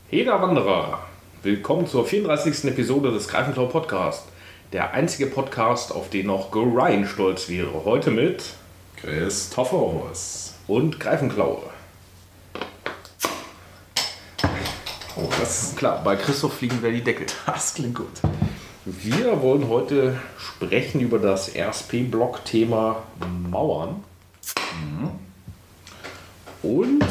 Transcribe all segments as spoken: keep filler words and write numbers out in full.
Heda Wanderer, willkommen zur vierunddreißigsten Episode des Greifenklau Podcast. Der einzige Podcast, auf den auch Go Ryan stolz wäre. Heute mit Christophorus und Greifenklaue. Oh, das, Klar, bei Christoph fliegen wir die Deckel. das klingt gut. Wir wollen heute sprechen über das R S P-Block-Thema Mauern. Mhm. Und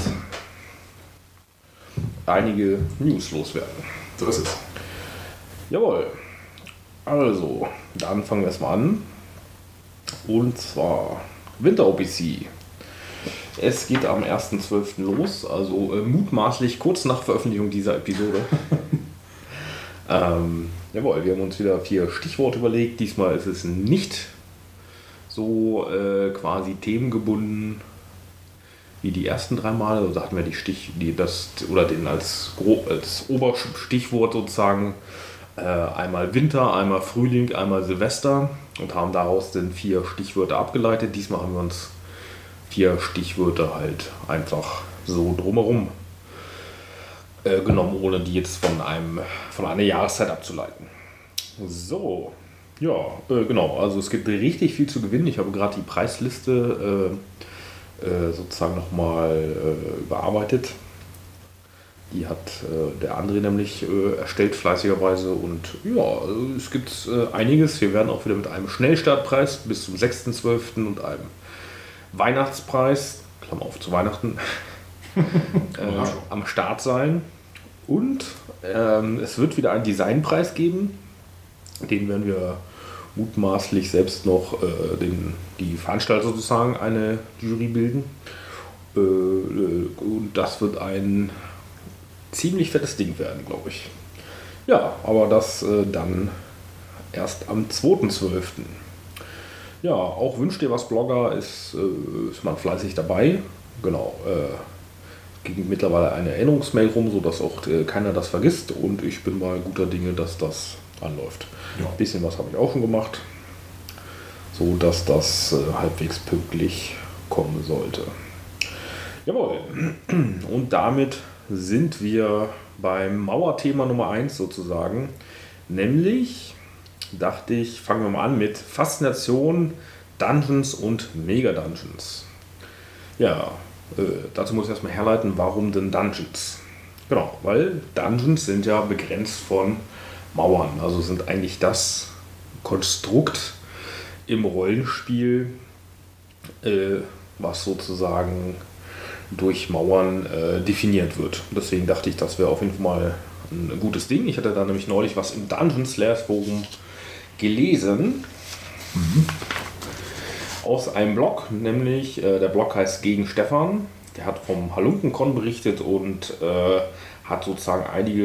einige News loswerden. So ist es. Jawohl. Also, dann fangen wir erstmal an. Und zwar Winter-O P C. Es geht am ersten zwölften los, also äh, mutmaßlich kurz nach Veröffentlichung dieser Episode. ähm, jawohl, wir haben uns wieder vier Stichworte überlegt. Diesmal ist es nicht so äh, quasi themengebunden wie die ersten drei Mal. Also hatten wir die Stich, die das oder den als, als Oberstichwort sozusagen äh, einmal Winter, einmal Frühling, einmal Silvester und haben daraus dann vier Stichwörter abgeleitet. Diesmal haben wir uns vier Stichwörter halt einfach so drumherum äh, genommen, ohne die jetzt von einem von einer Jahreszeit abzuleiten. So, ja, äh, genau. Also es gibt richtig viel zu gewinnen. Ich habe gerade die Preisliste äh, äh, sozusagen nochmal äh, überarbeitet. Die hat äh, der André nämlich äh, erstellt fleißigerweise und ja, also es gibt äh, einiges. Wir werden auch wieder mit einem Schnellstartpreis bis zum sechsten zwölften und einem Weihnachtspreis, Klammer auf zu Weihnachten, äh, am Start sein. Und ähm, es wird wieder einen Designpreis geben. Den werden wir mutmaßlich selbst noch äh, den, die Veranstalter sozusagen eine Jury bilden. Äh, und das wird ein ziemlich fettes Ding werden, glaube ich. Ja, aber das äh, dann erst am zweiten zwölften Ja, auch Wünsch dir was Blogger ist, äh, ist man fleißig dabei. Genau. Äh, ging mittlerweile eine Erinnerungsmail rum, sodass auch äh, keiner das vergisst. Und ich bin mal guter Dinge, dass das anläuft. Ja. Ein bisschen was habe ich auch schon gemacht, so dass das äh, halbwegs pünktlich kommen sollte. Jawohl. Und damit sind wir beim Mauerthema Nummer eins sozusagen. Nämlich, dachte ich, fangen wir mal an mit Faszination, Dungeons und Mega-Dungeons. Ja, äh, dazu muss ich erstmal herleiten, warum denn Dungeons? Genau, weil Dungeons sind ja begrenzt von Mauern, also sind eigentlich das Konstrukt im Rollenspiel, äh, was sozusagen durch Mauern äh, definiert wird. Deswegen dachte ich, das wäre auf jeden Fall mal ein gutes Ding. Ich hatte da nämlich neulich was im Dungeon Slayer Forum gelesen. Mhm. Aus einem Blog, nämlich äh, der Blog heißt Gegen Stefan. Der hat vom Halunkenkon berichtet und äh, hat sozusagen einige,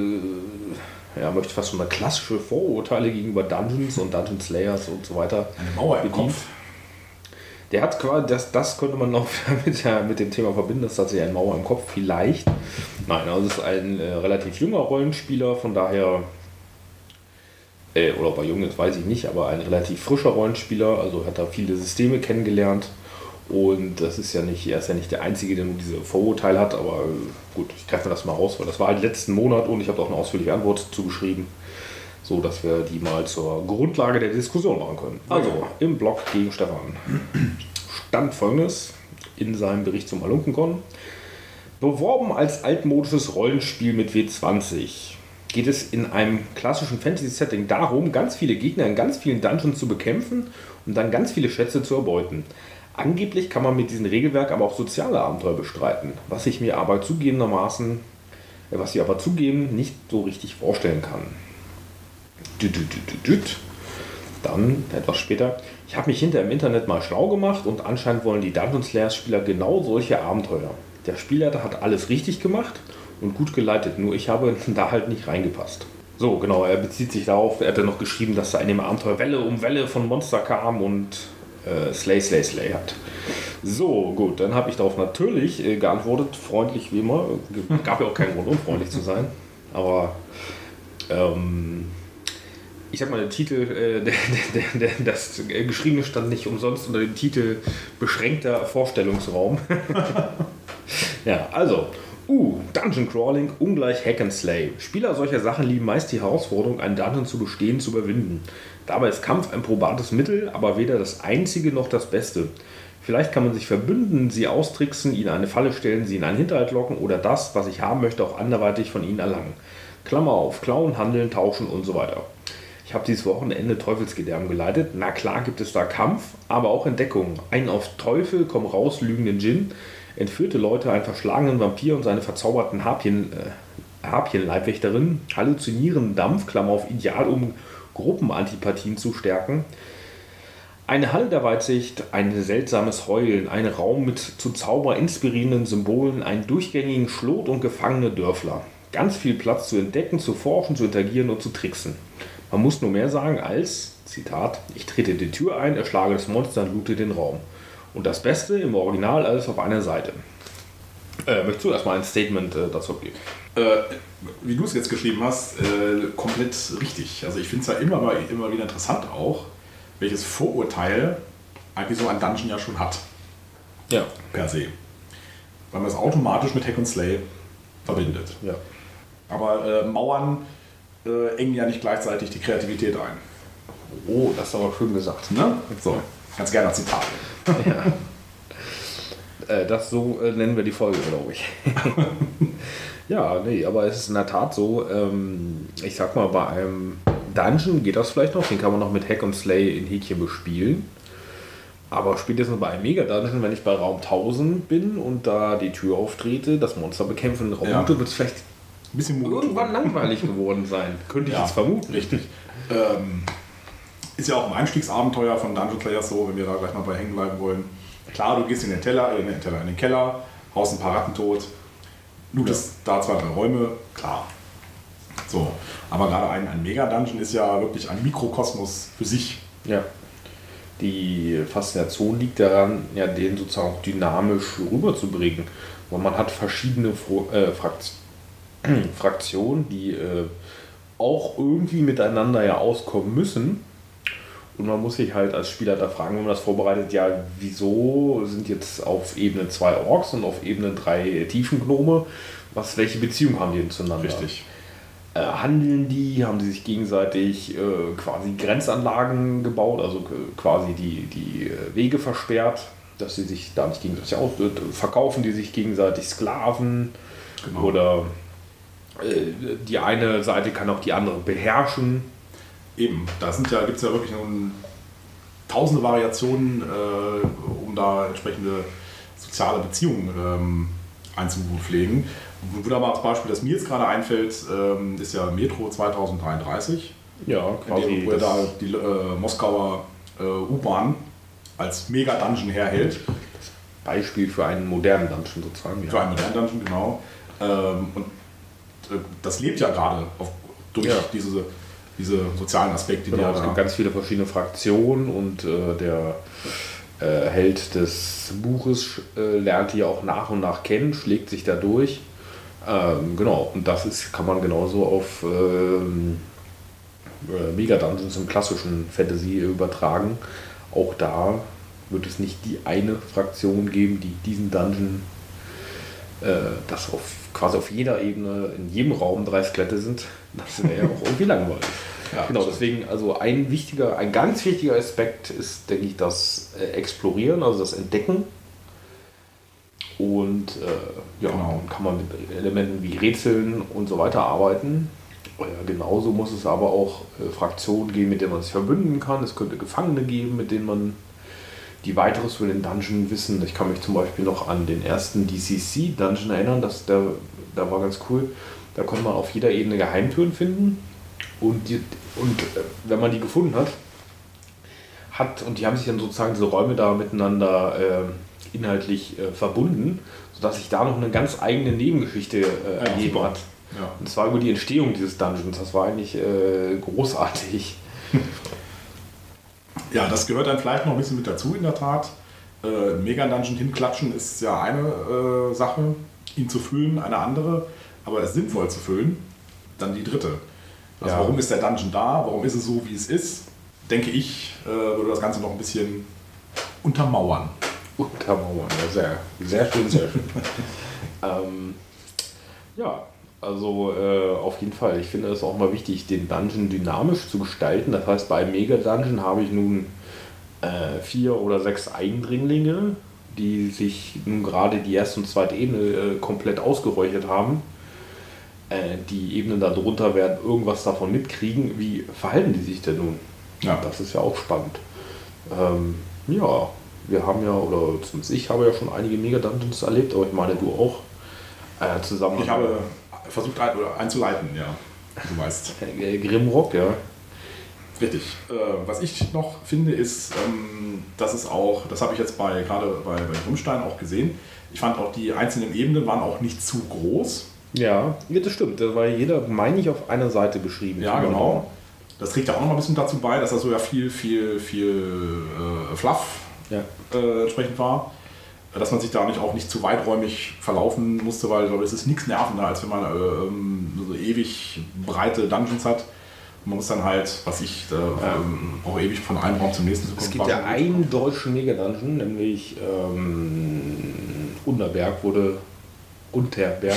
äh, ja, möchte fast schon mal klassische Vorurteile gegenüber Dungeons und Dungeon Slayers und so weiter Eine Mauer im bedient. Kopf. Der hat quasi, das, das könnte man noch mit, der, mit dem Thema verbinden, das ist tatsächlich ein Mauer im Kopf, vielleicht. Nein, also es ist ein äh, relativ junger Rollenspieler, von daher, äh, oder ob er jung ist, weiß ich nicht, aber ein relativ frischer Rollenspieler, also hat er viele Systeme kennengelernt und das ist ja nicht, er ist ja nicht der Einzige, der nur diese Vorurteile hat, aber äh, gut, ich greife mir das mal raus, weil das war halt letzten Monat und ich habe auch eine ausführliche Antwort zugeschrieben, so dass wir die mal zur Grundlage der Diskussion machen können. Also, im Blog Gegen Stefan stand Folgendes in seinem Bericht zum Halunkenkon. Beworben als altmodisches Rollenspiel mit W zwanzig geht es in einem klassischen Fantasy-Setting darum, ganz viele Gegner in ganz vielen Dungeons zu bekämpfen und dann ganz viele Schätze zu erbeuten. Angeblich kann man mit diesem Regelwerk aber auch soziale Abenteuer bestreiten, was ich mir aber zugegebenermaßen, was ich aber zugeben nicht so richtig vorstellen kann. Dann, etwas später, ich habe mich hinter im Internet mal schlau gemacht und anscheinend wollen die Dungeon Slayers Spieler genau solche Abenteuer. Der Spielleiter hat alles richtig gemacht und gut geleitet, nur ich habe da halt nicht reingepasst. So, genau, er bezieht sich darauf, er hat dann noch geschrieben, dass da in dem Abenteuer Welle um Welle von Monster kam und äh, Slay, Slay, Slay hat. So, gut, dann habe ich darauf natürlich äh, geantwortet, freundlich wie immer. Gab ja auch keinen Grund, unfreundlich zu sein, aber ähm, ich sag mal, der Titel, äh, der, der, der, das Geschriebene stand nicht umsonst unter dem Titel beschränkter Vorstellungsraum. Ja, also, Uh, Dungeon Crawling ungleich Hack and Slay. Spieler solcher Sachen lieben meist die Herausforderung, einen Dungeon zu bestehen, zu überwinden. Dabei ist Kampf ein probates Mittel, aber weder das einzige noch das Beste. Vielleicht kann man sich verbünden, sie austricksen, ihnen eine Falle stellen, sie in einen Hinterhalt locken oder das, was ich haben möchte, auch anderweitig von ihnen erlangen. Klammer auf, klauen, handeln, tauschen und so weiter. Ich habe dieses Wochenende Teufelsgedärm geleitet. Na klar gibt es da Kampf, aber auch Entdeckungen. Einen auf Teufel komm raus lügenden Djinn, entführte Leute, einen verschlagenen Vampir und seine verzauberten Harpien, äh, Harpienleibwächterinnen, halluzinierenden Dampf, Klammer auf ideal, um Gruppenantipathien zu stärken. Eine Halle der Weitsicht, ein seltsames Heulen, ein Raum mit zu Zauber inspirierenden Symbolen, einen durchgängigen Schlot und gefangene Dörfler. Ganz viel Platz zu entdecken, zu forschen, zu interagieren und zu tricksen. Man muss nur mehr sagen als, Zitat, ich trete die Tür ein, erschlage das Monster und loote den Raum. Und das Beste im Original alles auf einer Seite. Äh, möchtest du erstmal ein Statement äh, dazu geben? Äh, wie du es jetzt geschrieben hast, äh, komplett richtig. Also ich finde es ja immer, mal, immer wieder interessant auch, welches Vorurteil eigentlich so ein Dungeon ja schon hat. Ja. Per se. Weil man es automatisch mit Hack and Slay verbindet. Ja. Aber äh, Mauern äh, engen ja nicht gleichzeitig die Kreativität ein. Oh, das ist aber schön gesagt. Ne? So, ganz gerne ein Zitat. Ja. äh, das so äh, nennen wir die Folge, glaube ich. Ja, nee, aber es ist in der Tat so, ähm, ich sag mal, bei einem Dungeon geht das vielleicht noch, den kann man noch mit Hack und Slay in Häkchen bespielen. Aber spätestens bei einem Mega-Dungeon, wenn ich bei Raum tausend bin und da die Tür auftrete, das Monster bekämpfen in Raum Ja. wird es vielleicht Ein bisschen monoton. irgendwann langweilig geworden sein. Könnte ich Ja, jetzt vermuten. Richtig. ähm, ist ja auch im Einstiegsabenteuer von Dungeon Players so, wenn wir da gleich mal bei hängen bleiben wollen. Klar, du gehst in den, Teller, in den, Teller, in den Keller, haust ein paar Ratten tot, lootest da zwei, drei Räume, klar. So, aber gerade ein, ein Mega-Dungeon ist ja wirklich ein Mikrokosmos für sich. Ja. Die Faszination liegt daran, ja, den sozusagen auch dynamisch rüberzubringen. Weil man hat verschiedene Fro äh, Frakt Fraktionen, die äh, auch irgendwie miteinander ja auskommen müssen. Und man muss sich halt als Spieler da fragen, wenn man das vorbereitet, ja, wieso sind jetzt auf Ebene zwei Orks und auf Ebene drei Tiefengnome? Was, welche Beziehung haben die denn zueinander? Richtig. Äh, handeln die, haben die sich gegenseitig äh, quasi Grenzanlagen gebaut, also äh, quasi die, die Wege versperrt, dass sie sich da nicht gegenseitig aus äh, verkaufen, die sich gegenseitig Sklaven Genau. oder äh, die eine Seite kann auch die andere beherrschen. Eben, da sind ja, gibt es ja wirklich nun tausende Variationen, äh, um da entsprechende soziale Beziehungen ähm, einzupflegen. Ein wunderbares Beispiel, das mir jetzt gerade einfällt, ähm, ist ja Metro zweitausenddreiunddreißig, Ja, in dem, wo er da die äh, Moskauer äh, U-Bahn als Mega-Dungeon herhält. Beispiel für einen modernen Dungeon sozusagen. Für einen modernen Dungeon, genau. Ähm, und äh, das lebt ja gerade auf- durch Ja. diese, diese sozialen Aspekte, die Genau, ja es da gibt ganz viele verschiedene Fraktionen und äh, der äh, Held des Buches äh, lernt die auch nach und nach kennen, schlägt sich da durch. Ähm, genau, und das ist, kann man genauso auf ähm, äh, Mega-Dungeons im klassischen Fantasy übertragen. Auch da wird es nicht die eine Fraktion geben, die diesen Dungeon, äh, das auf, quasi auf jeder Ebene, in jedem Raum drei Skelette sind. Das wäre ja auch irgendwie langweilig. Ja, Genau, stimmt. deswegen, also ein wichtiger, ein ganz wichtiger Aspekt ist, denke ich, das äh, Explorieren, also das Entdecken. Und äh, ja, Genau. dann kann man mit Elementen wie Rätseln und so weiter arbeiten. Äh, genauso muss es aber auch äh, Fraktionen geben, mit denen man sich verbünden kann. Es könnte Gefangene geben, mit denen man die weiteres über den Dungeon wissen. Ich kann mich zum Beispiel noch an den ersten D C C-Dungeon erinnern, das, der, der war ganz cool. Da konnte man auf jeder Ebene Geheimtüren finden. Und, die, und äh, wenn man die gefunden hat, hat, und die haben sich dann sozusagen diese Räume da miteinander äh, inhaltlich äh, verbunden, sodass sich da noch eine ganz eigene Nebengeschichte äh, Ja, ergeben super. hat. Ja. Und zwar über die Entstehung dieses Dungeons. Das war eigentlich äh, großartig. Ja, das gehört dann vielleicht noch ein bisschen mit dazu in der Tat. Äh, Mega-Dungeon hinklatschen ist ja eine äh, Sache, ihn zu füllen eine andere, aber es sinnvoll zu füllen, dann die dritte. Also Ja. warum ist der Dungeon da, warum ist es so, wie es ist, denke ich, äh, würde das Ganze noch ein bisschen untermauern. Untermauern, ja, sehr, sehr schön, sehr schön. ähm, Ja, also äh, auf jeden Fall. Ich finde es auch mal wichtig, den Dungeon dynamisch zu gestalten. Das heißt, bei Mega Dungeon habe ich nun äh, vier oder sechs Eindringlinge, die sich nun gerade die erste und zweite Ebene äh, komplett ausgeräuchert haben. Äh, die Ebenen darunter werden irgendwas davon mitkriegen. Wie verhalten die sich denn nun? Ja. Das ist ja auch spannend. Ähm, ja, wir haben ja, oder zumindest ich habe ja schon einige Mega-Dungeons erlebt, aber ich meine, du auch. Äh, zusammen. Ich habe versucht ein, oder einzuleiten, ja. Du weißt. Grimrock, ja. Richtig. Äh, was ich noch finde, ist, ähm, dass es auch, das habe ich jetzt bei gerade bei, bei Grimmstein auch gesehen, ich fand auch die einzelnen Ebenen waren auch nicht zu groß. Ja, ja, das stimmt. Da war jeder, meine ich, auf einer Seite beschrieben. Ja, genau. Das trägt ja auch noch mal ein bisschen dazu bei, dass das so ja viel, viel, viel äh, Fluff ja. äh, entsprechend war. Dass man sich da nicht auch nicht zu weiträumig verlaufen musste, weil ich glaube, es ist nichts nervender, als wenn man äh, so ewig breite Dungeons hat. Und man muss dann halt, was ich, äh, ja. ähm, auch ewig von einem Raum zum nächsten zu kommen. Es gibt ja einen deutschen Mega-Dungeon, nämlich ähm, Unterberg wurde Unterberg.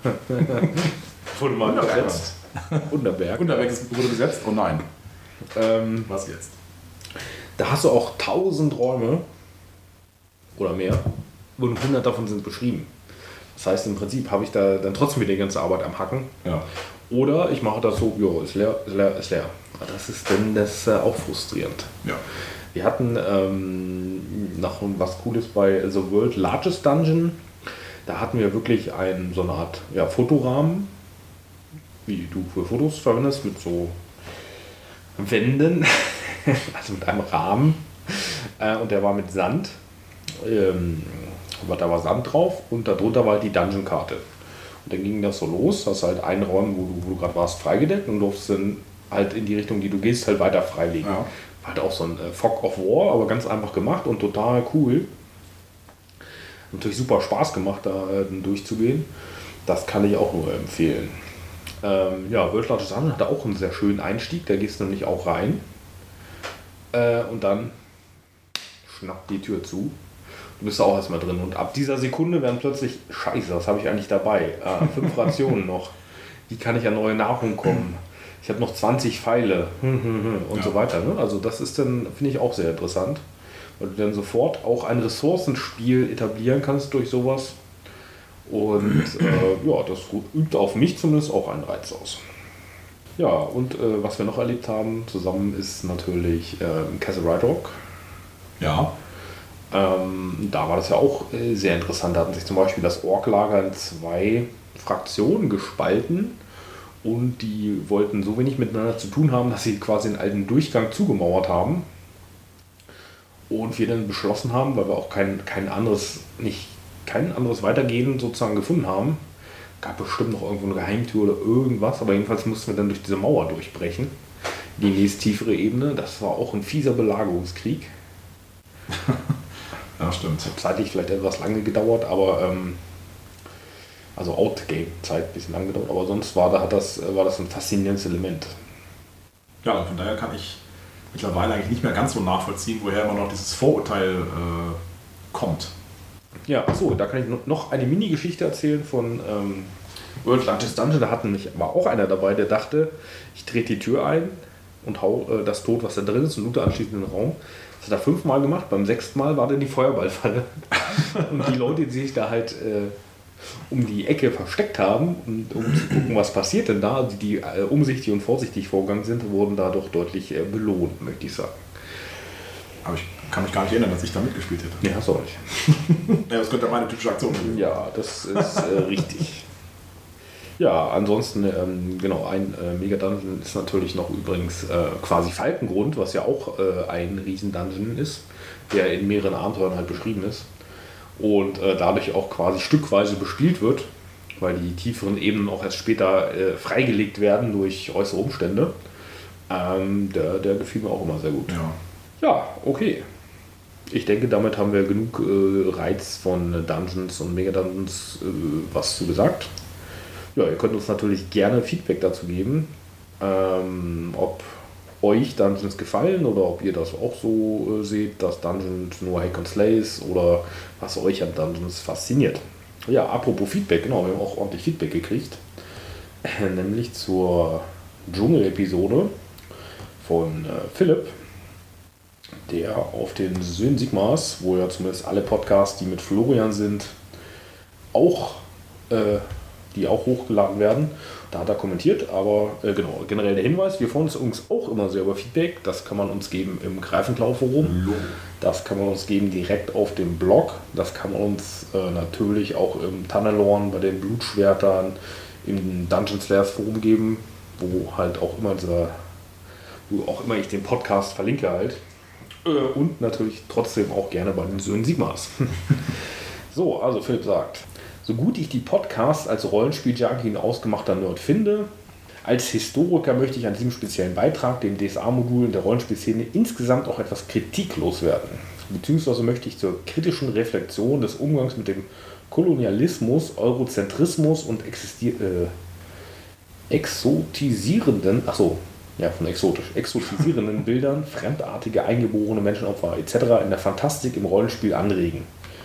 wurde mal besetzt. Unterberg. Unterberg ist, wurde besetzt? Oh nein. Ähm, was jetzt? Da hast du auch tausend Räume oder mehr und hundert davon sind beschrieben. Das heißt, im Prinzip habe ich da dann trotzdem wieder die ganze Arbeit am Hacken. Ja. Oder ich mache das so, jo, ist leer, ist leer, ist leer. Das ist dann das äh, auch frustrierend. Ja. Wir hatten ähm, noch was Cooles bei The World Largest Dungeon. Da hatten wir wirklich einen, so eine Art ja, Fotorahmen, wie du für Fotos verwendest, mit so Wänden, also mit einem Rahmen. Äh, und der war mit Sand. Ähm, da war Sand drauf und darunter war halt die Dungeon-Karte. Und dann ging das so los, hast halt einen Raum, wo du, wo du gerade warst, freigedeckt und durfst dann halt in die Richtung, die du gehst, halt weiter freilegen. Ja. War halt auch so ein äh, Fog of War, aber ganz einfach gemacht und total cool. Natürlich super Spaß gemacht, da äh, durchzugehen. Das kann ich auch nur empfehlen. Ähm, ja, World Largest Dungeon hatte auch einen sehr schönen Einstieg, da gehst du nämlich auch rein. Äh, und dann schnappt die Tür zu. Du bist auch erstmal drin. Und ab dieser Sekunde werden plötzlich, scheiße, was habe ich eigentlich dabei? Äh, fünf Rationen noch. Wie kann ich an neue Nahrung kommen? Ich habe noch zwanzig Pfeile und ja. so weiter. Ne? Also das ist dann, finde ich, auch sehr interessant. Weil du dann sofort auch ein Ressourcenspiel etablieren kannst durch sowas. Und äh, ja, das übt auf mich zumindest auch einen Reiz aus. Ja, und äh, was wir noch erlebt haben zusammen ist natürlich äh, Castle Riderock. Ja. Ähm, da war das ja auch äh, sehr interessant. Da hatten sich zum Beispiel das Ork-Lager in zwei Fraktionen gespalten und die wollten so wenig miteinander zu tun haben, dass sie quasi den alten Durchgang zugemauert haben. Und wir dann beschlossen haben, weil wir auch kein, kein anderes, nicht, kein anderes Weitergehen sozusagen gefunden haben, gab bestimmt noch irgendwo eine Geheimtür oder irgendwas, aber jedenfalls mussten wir dann durch diese Mauer durchbrechen. Die nächst tiefere Ebene, das war auch ein fieser Belagerungskrieg. Ja, stimmt. Zeitlich vielleicht etwas lange gedauert, aber ähm, also Outgame-Zeit ein bisschen lang gedauert, aber sonst war, da hat das, war das ein faszinierendes Element. Ja, von daher kann ich mittlerweile eigentlich nicht mehr ganz so nachvollziehen, woher immer noch dieses Vorurteil äh, kommt. Ja, achso, da kann ich noch eine Mini-Geschichte erzählen von ähm, World Largest Dungeon. Da hatten mich, war auch einer dabei, der dachte, ich trete die Tür ein und hau äh, das tot, was da drin ist, und loote anschließend den Raum. Das hat er fünfmal gemacht, beim sechsten Mal war dann die Feuerballfalle. Und die Leute, die sich da halt äh, um die Ecke versteckt haben, und, um zu gucken, was passiert denn da, die, die äh, umsichtig und vorsichtig vorgegangen sind, wurden da doch deutlich äh, belohnt, möchte ich sagen. Aber ich kann mich gar nicht erinnern, dass ich da mitgespielt hätte. Nee, hast du auch nicht. Ja, das könnte meine typische Aktion sein. Ja, das ist äh, richtig. Ja, ansonsten, ähm, genau, ein äh, Mega-Dungeon ist natürlich noch übrigens äh, quasi Falkengrund, was ja auch äh, ein Riesen-Dungeon ist, der in mehreren Abenteuern halt beschrieben ist und äh, dadurch auch quasi stückweise bespielt wird, weil die tieferen Ebenen auch erst später äh, freigelegt werden durch äußere Umstände. Ähm, der, der gefiel mir auch immer sehr gut. Ja, ja, okay. Ich denke, damit haben wir genug äh, Reiz von Dungeons und Mega-Dungeons äh, was zu gesagt. Ja, ihr könnt uns natürlich gerne Feedback dazu geben, ähm, ob euch Dungeons gefallen oder ob ihr das auch so äh, seht, dass Dungeons nur Hack and Slay ist oder was euch an Dungeons fasziniert. Ja, apropos Feedback, genau, wir haben auch ordentlich Feedback gekriegt. Nämlich zur Dschungel-Episode von äh, Philipp, der auf den Söhnen Sigmas, wo ja zumindest alle Podcasts, die mit Florian sind, auch, äh, die auch hochgeladen werden. Da hat er kommentiert, aber äh, genau, generell der Hinweis, wir freuen uns übrigens auch immer sehr über Feedback. Das kann man uns geben im Greifenklau-Forum. Das kann man uns geben direkt auf dem Blog. Das kann man uns äh, natürlich auch im Tunnelorn bei den Blutschwertern im Dungeon Slayers Forum geben, wo halt auch immer dieser, wo auch immer ich den Podcast verlinke halt. Äh, und natürlich trotzdem auch gerne bei den Söhnen Sigmas. So, also Philipp sagt, so gut ich die Podcasts als Rollenspiel-Junkie ein ausgemachter Nerd finde, als Historiker möchte ich an diesem speziellen Beitrag, dem D S A-Modul in der Rollenspielszene, insgesamt auch etwas kritiklos werden. Beziehungsweise möchte ich zur kritischen Reflexion des Umgangs mit dem Kolonialismus, Eurozentrismus und existier äh, exotisierenden, achso, ja, von exotisch, exotisierenden Bildern, fremdartige, eingeborene Menschenopfer et cetera in der Fantastik im Rollenspiel anregen.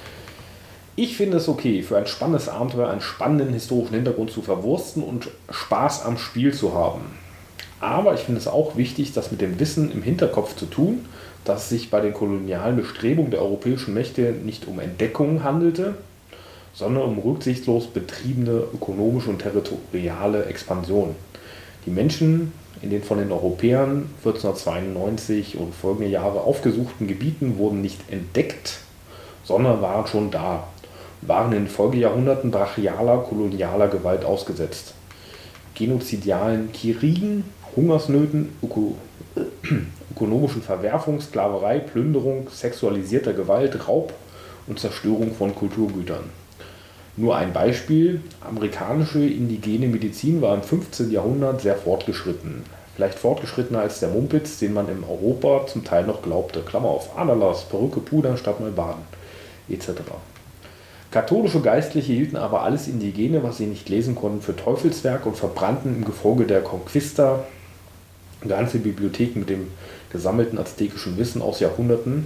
Ich finde es okay, für ein spannendes Abenteuer einen spannenden historischen Hintergrund zu verwursten und Spaß am Spiel zu haben. Aber ich finde es auch wichtig, das mit dem Wissen im Hinterkopf zu tun, dass es sich bei den kolonialen Bestrebungen der europäischen Mächte nicht um Entdeckungen handelte, sondern um rücksichtslos betriebene ökonomische und territoriale Expansion. Die Menschen in den von den Europäern vierzehnhundertzweiundneunzig und folgende Jahre aufgesuchten Gebieten wurden nicht entdeckt, sondern waren schon da, waren in den Folgejahrhunderten brachialer kolonialer Gewalt ausgesetzt. Genozidialen Kriegen, Hungersnöten, öko ökonomischen Verwerfung, Sklaverei, Plünderung, sexualisierter Gewalt, Raub und Zerstörung von Kulturgütern. Nur ein Beispiel, amerikanische indigene Medizin war im fünfzehnten Jahrhundert sehr fortgeschritten. Vielleicht fortgeschrittener als der Mumpitz, den man in Europa zum Teil noch glaubte. Klammer auf, Aderlass, Perücke, Pudern statt mal baden, et cetera. Katholische Geistliche hielten aber alles Indigene, was sie nicht lesen konnten, für Teufelswerk und verbrannten im Gefolge der Conquista ganze Bibliotheken mit dem gesammelten aztekischen Wissen aus Jahrhunderten.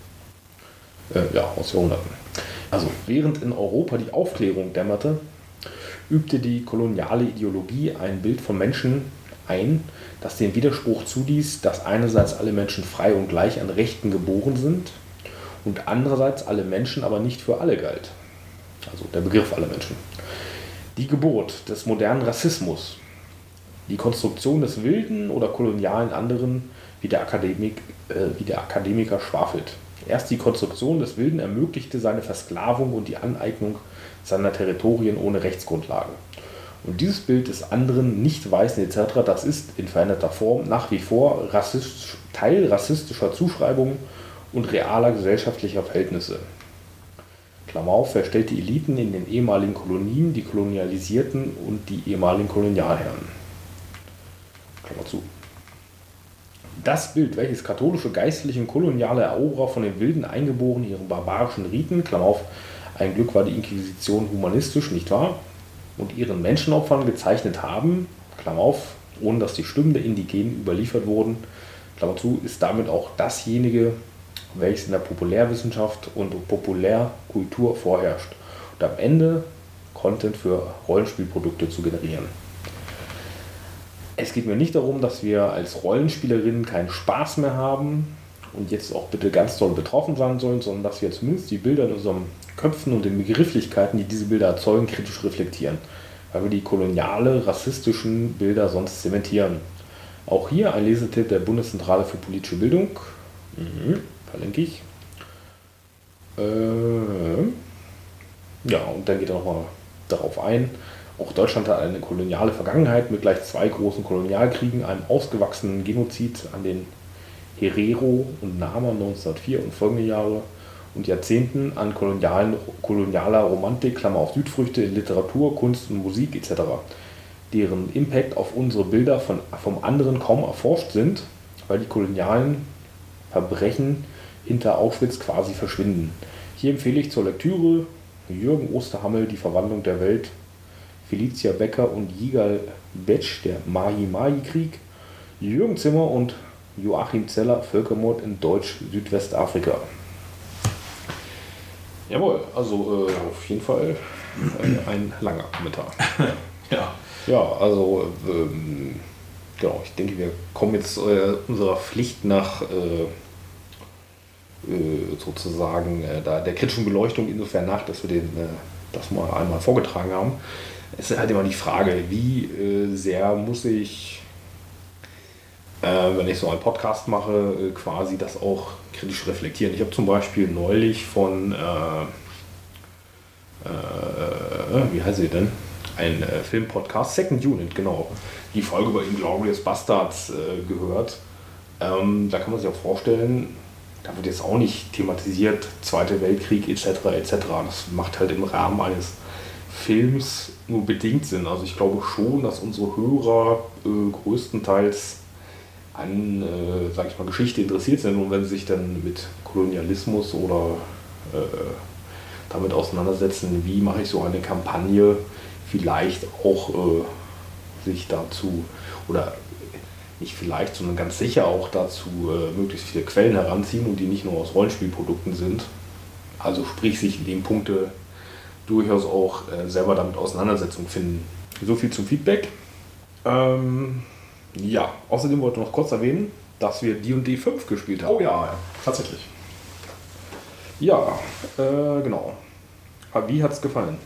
Äh, ja, aus Jahrhunderten. Also, während in Europa die Aufklärung dämmerte, übte die koloniale Ideologie ein Bild von Menschen ein, das den Widerspruch zuließ, dass einerseits alle Menschen frei und gleich an Rechten geboren sind und andererseits alle Menschen aber nicht für alle galt. Also der Begriff alle Menschen. Die Geburt des modernen Rassismus, die Konstruktion des wilden oder kolonialen anderen, wie der, Akademik, äh, wie der Akademiker schwafelt. Erst die Konstruktion des Wilden ermöglichte seine Versklavung und die Aneignung seiner Territorien ohne Rechtsgrundlage. Und dieses Bild des anderen, Nicht-Weißen et cetera, das ist in veränderter Form nach wie vor rassistisch, Teil rassistischer Zuschreibungen und realer gesellschaftlicher Verhältnisse. Klammer auf, wer stellt die Eliten in den ehemaligen Kolonien, die Kolonialisierten und die ehemaligen Kolonialherren? Klammer zu. Das Bild, welches katholische Geistliche und koloniale Eroberer von den Wilden Eingeborenen ihren barbarischen Riten, Klammer auf, ein Glück war die Inquisition humanistisch, nicht wahr? Und ihren Menschenopfern gezeichnet haben, Klammer auf, ohne dass die Stimmen der Indigenen überliefert wurden, Klammer zu, ist damit auch dasjenige, welches in der Populärwissenschaft und Populärkultur vorherrscht und am Ende Content für Rollenspielprodukte zu generieren. Es geht mir nicht darum, dass wir als Rollenspielerinnen keinen Spaß mehr haben und jetzt auch bitte ganz doll betroffen sein sollen, sondern dass wir zumindest die Bilder in unseren Köpfen und den Begrifflichkeiten, die diese Bilder erzeugen, kritisch reflektieren, weil wir die koloniale, rassistischen Bilder sonst zementieren. Auch hier ein Lesetipp der Bundeszentrale für politische Bildung, mhm, verlinke ich. Äh, ja, und dann geht er nochmal darauf ein. Auch Deutschland hat eine koloniale Vergangenheit mit gleich zwei großen Kolonialkriegen, einem ausgewachsenen Genozid an den Herero und Nama neunzehnhundertvier und folgende Jahre und Jahrzehnten an kolonialen, kolonialer Romantik, Klammer auf Südfrüchte in Literatur, Kunst und Musik et cetera, deren Impact auf unsere Bilder von, vom anderen kaum erforscht sind, weil die kolonialen Verbrechen hinter Auschwitz quasi verschwinden. Hier empfehle ich zur Lektüre Jürgen Osterhammel, Die Verwandlung der Welt, Felicia Becker und Yigal Betsch, der Maji-Maji-Krieg, Jürgen Zimmer und Joachim Zeller, Völkermord in Deutsch-Südwestafrika. Jawohl, also äh, auf jeden Fall äh, ein langer Kommentar. Ja. Ja, also ähm, genau, ich denke, wir kommen jetzt äh, unserer Pflicht nach äh, äh, sozusagen äh, da der kritischen Beleuchtung insofern nach, dass wir den äh, das mal einmal vorgetragen haben. Es ist halt immer die Frage, wie äh, sehr muss ich, äh, wenn ich so einen Podcast mache, äh, quasi das auch kritisch reflektieren. Ich habe zum Beispiel neulich von, äh, äh, wie heißt sie denn? Ein äh, Filmpodcast, Second Unit, genau, die Folge über Inglourious Bastards äh, gehört. Ähm, da kann man sich auch vorstellen, da wird jetzt auch nicht thematisiert, Zweiter Weltkrieg et cetera et cetera. Das macht halt im Rahmen eines Films nur bedingt Sinn. Also ich glaube schon, dass unsere Hörer äh, größtenteils an, äh, sag ich mal, Geschichte interessiert sind, und wenn sie sich dann mit Kolonialismus oder äh, damit auseinandersetzen, wie mache ich so eine Kampagne, vielleicht auch äh, sich dazu, oder nicht vielleicht, sondern ganz sicher auch dazu, äh, möglichst viele Quellen heranziehen und die nicht nur aus Rollenspielprodukten sind. Also sprich, sich in den Punkte durchaus auch äh, selber damit Auseinandersetzung finden. So viel zum Feedback. Ähm, ja, außerdem wollte ich noch kurz erwähnen, dass wir D und D fünf gespielt haben. Oh ja, tatsächlich. Ja, äh, genau. Aber wie hat es gefallen?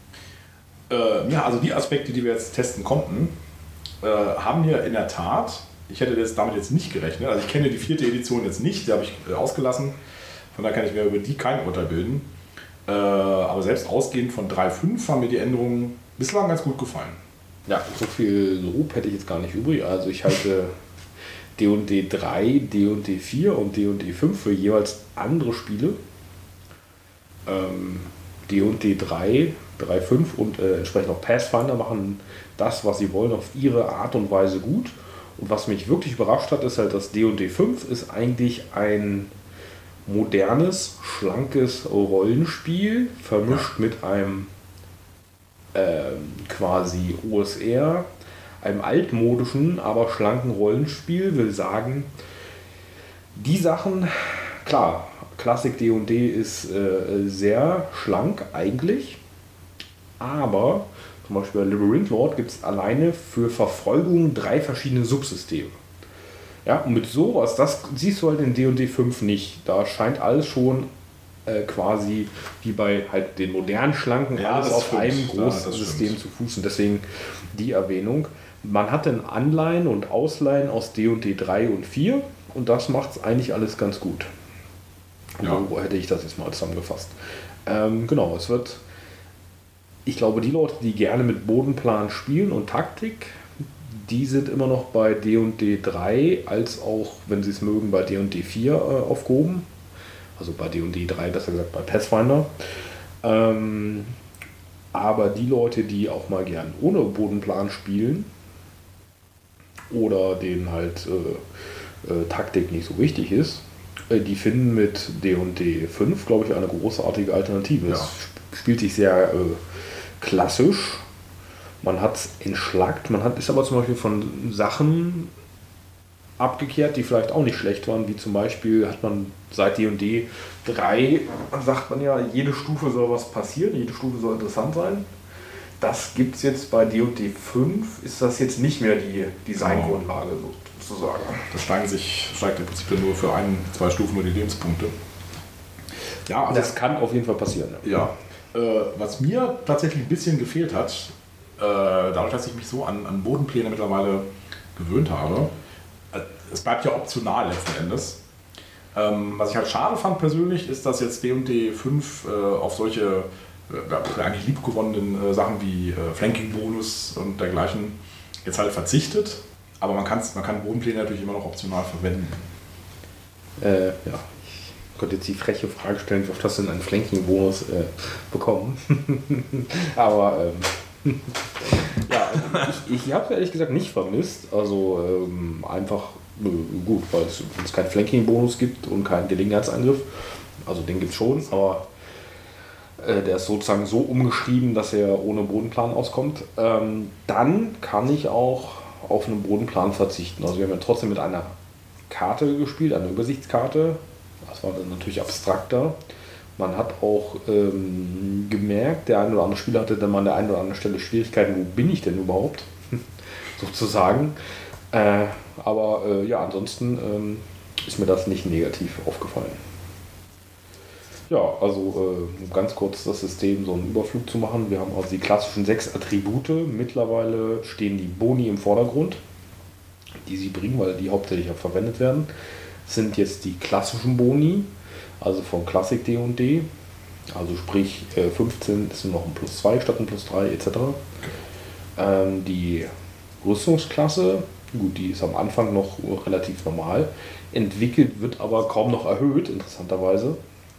Äh, ja, also die Aspekte, die wir jetzt testen konnten, äh, haben wir in der Tat, ich hätte das damit jetzt nicht gerechnet, also ich kenne die vierte Edition jetzt nicht, die habe ich äh, ausgelassen, von daher kann ich mir über die kein Urteil bilden. Äh, aber selbst ausgehend von drei Punkt fünf haben mir die Änderungen bislang ganz gut gefallen. Ja, so viel Lob hätte ich jetzt gar nicht übrig. Also ich halte D und D drei, D und D vier und D und D fünf für jeweils andere Spiele. Ähm, D und D drei, drei Punkt fünf und äh, entsprechend auch Pathfinder machen das, was sie wollen, auf ihre Art und Weise gut. Und was mich wirklich überrascht hat, ist halt, dass D und D fünf ist eigentlich ein modernes, schlankes Rollenspiel, vermischt ja. mit einem ähm, quasi O S R, einem altmodischen, aber schlanken Rollenspiel. Will sagen, die Sachen, klar, Klassik D und D ist äh, sehr schlank eigentlich, aber zum Beispiel bei Labyrinth Lord gibt es alleine für Verfolgung drei verschiedene Subsysteme. Ja, und mit sowas, das siehst du halt in D und D fünf nicht. Da scheint alles schon äh, quasi wie bei halt den modernen Schlanken ja, alles auf stimmt. einem großen ja, System zu fußen. Deswegen die Erwähnung. Man hat dann Anleihen und Ausleihen aus D und D drei und vier und das macht es eigentlich alles ganz gut. Ja. So hätte ich das jetzt mal zusammengefasst. Ähm, genau, es wird, ich glaube, die Leute, die gerne mit Bodenplan spielen und Taktik, die sind immer noch bei D und D drei, als auch, wenn sie es mögen, bei D und D vier äh, aufgehoben. Also bei D und D drei, besser gesagt bei Pathfinder. Ähm, aber die Leute, die auch mal gern ohne Bodenplan spielen oder denen halt äh, äh, Taktik nicht so wichtig ist, äh, die finden mit D und D fünf, glaube ich, eine großartige Alternative. Ja. Es spielt sich sehr äh, klassisch. Man hat es entschlackt, man hat, ist aber zum Beispiel von Sachen abgekehrt, die vielleicht auch nicht schlecht waren, wie zum Beispiel hat man seit D und D drei, sagt man ja, jede Stufe soll was passieren, jede Stufe soll interessant sein. Das gibt es jetzt bei D und D fünf, ist das jetzt nicht mehr die Designgrundlage sozusagen. Das steigt sich, steigt im Prinzip nur für ein, zwei Stufen nur die Lebenspunkte. Ja, also das kann auf jeden Fall passieren. Ja, ja äh, was mir tatsächlich ein bisschen gefehlt hat, dadurch, dass ich mich so an, an Bodenpläne mittlerweile gewöhnt habe, es bleibt ja optional letzten Endes. Ähm, was ich halt schade fand persönlich, ist, dass jetzt D und D fünf äh, auf solche äh, eigentlich liebgewonnenen äh, Sachen wie äh, Flanking-Bonus und dergleichen jetzt halt verzichtet. Aber man, man kann Bodenpläne natürlich immer noch optional verwenden. Äh, ja. Ich konnte jetzt die freche Frage stellen, wie oft hast du denn einen Flanking-Bonus äh, bekommen? Aber ähm ja, ich, ich habe es ehrlich gesagt nicht vermisst. Also ähm, einfach äh, gut, weil es, es keinen Flanking-Bonus gibt und keinen Gelegenheitsangriff. Also den gibt es schon, aber äh, der ist sozusagen so umgeschrieben, dass er ohne Bodenplan auskommt. Ähm, dann kann ich auch auf einen Bodenplan verzichten. Also wir haben ja trotzdem mit einer Karte gespielt, einer Übersichtskarte. Das war dann natürlich abstrakter. Man hat auch ähm, gemerkt, der ein oder andere Spieler hatte dann mal an der einen oder anderen Stelle Schwierigkeiten, wo bin ich denn überhaupt, sozusagen. Äh, aber äh, ja, ansonsten ähm, ist mir das nicht negativ aufgefallen. Ja, also äh, um ganz kurz das System so einen Überflug zu machen. Wir haben also die klassischen sechs Attribute. Mittlerweile stehen die Boni im Vordergrund, die sie bringen, weil die hauptsächlich auch verwendet werden. Das sind jetzt die klassischen Boni, also von Classic D und D. Also sprich äh, fünfzehn ist noch ein Plus zwei statt ein Plus drei et cetera. Ähm, die Rüstungsklasse, gut, die ist am Anfang noch relativ normal. Entwickelt wird aber kaum noch erhöht, interessanterweise.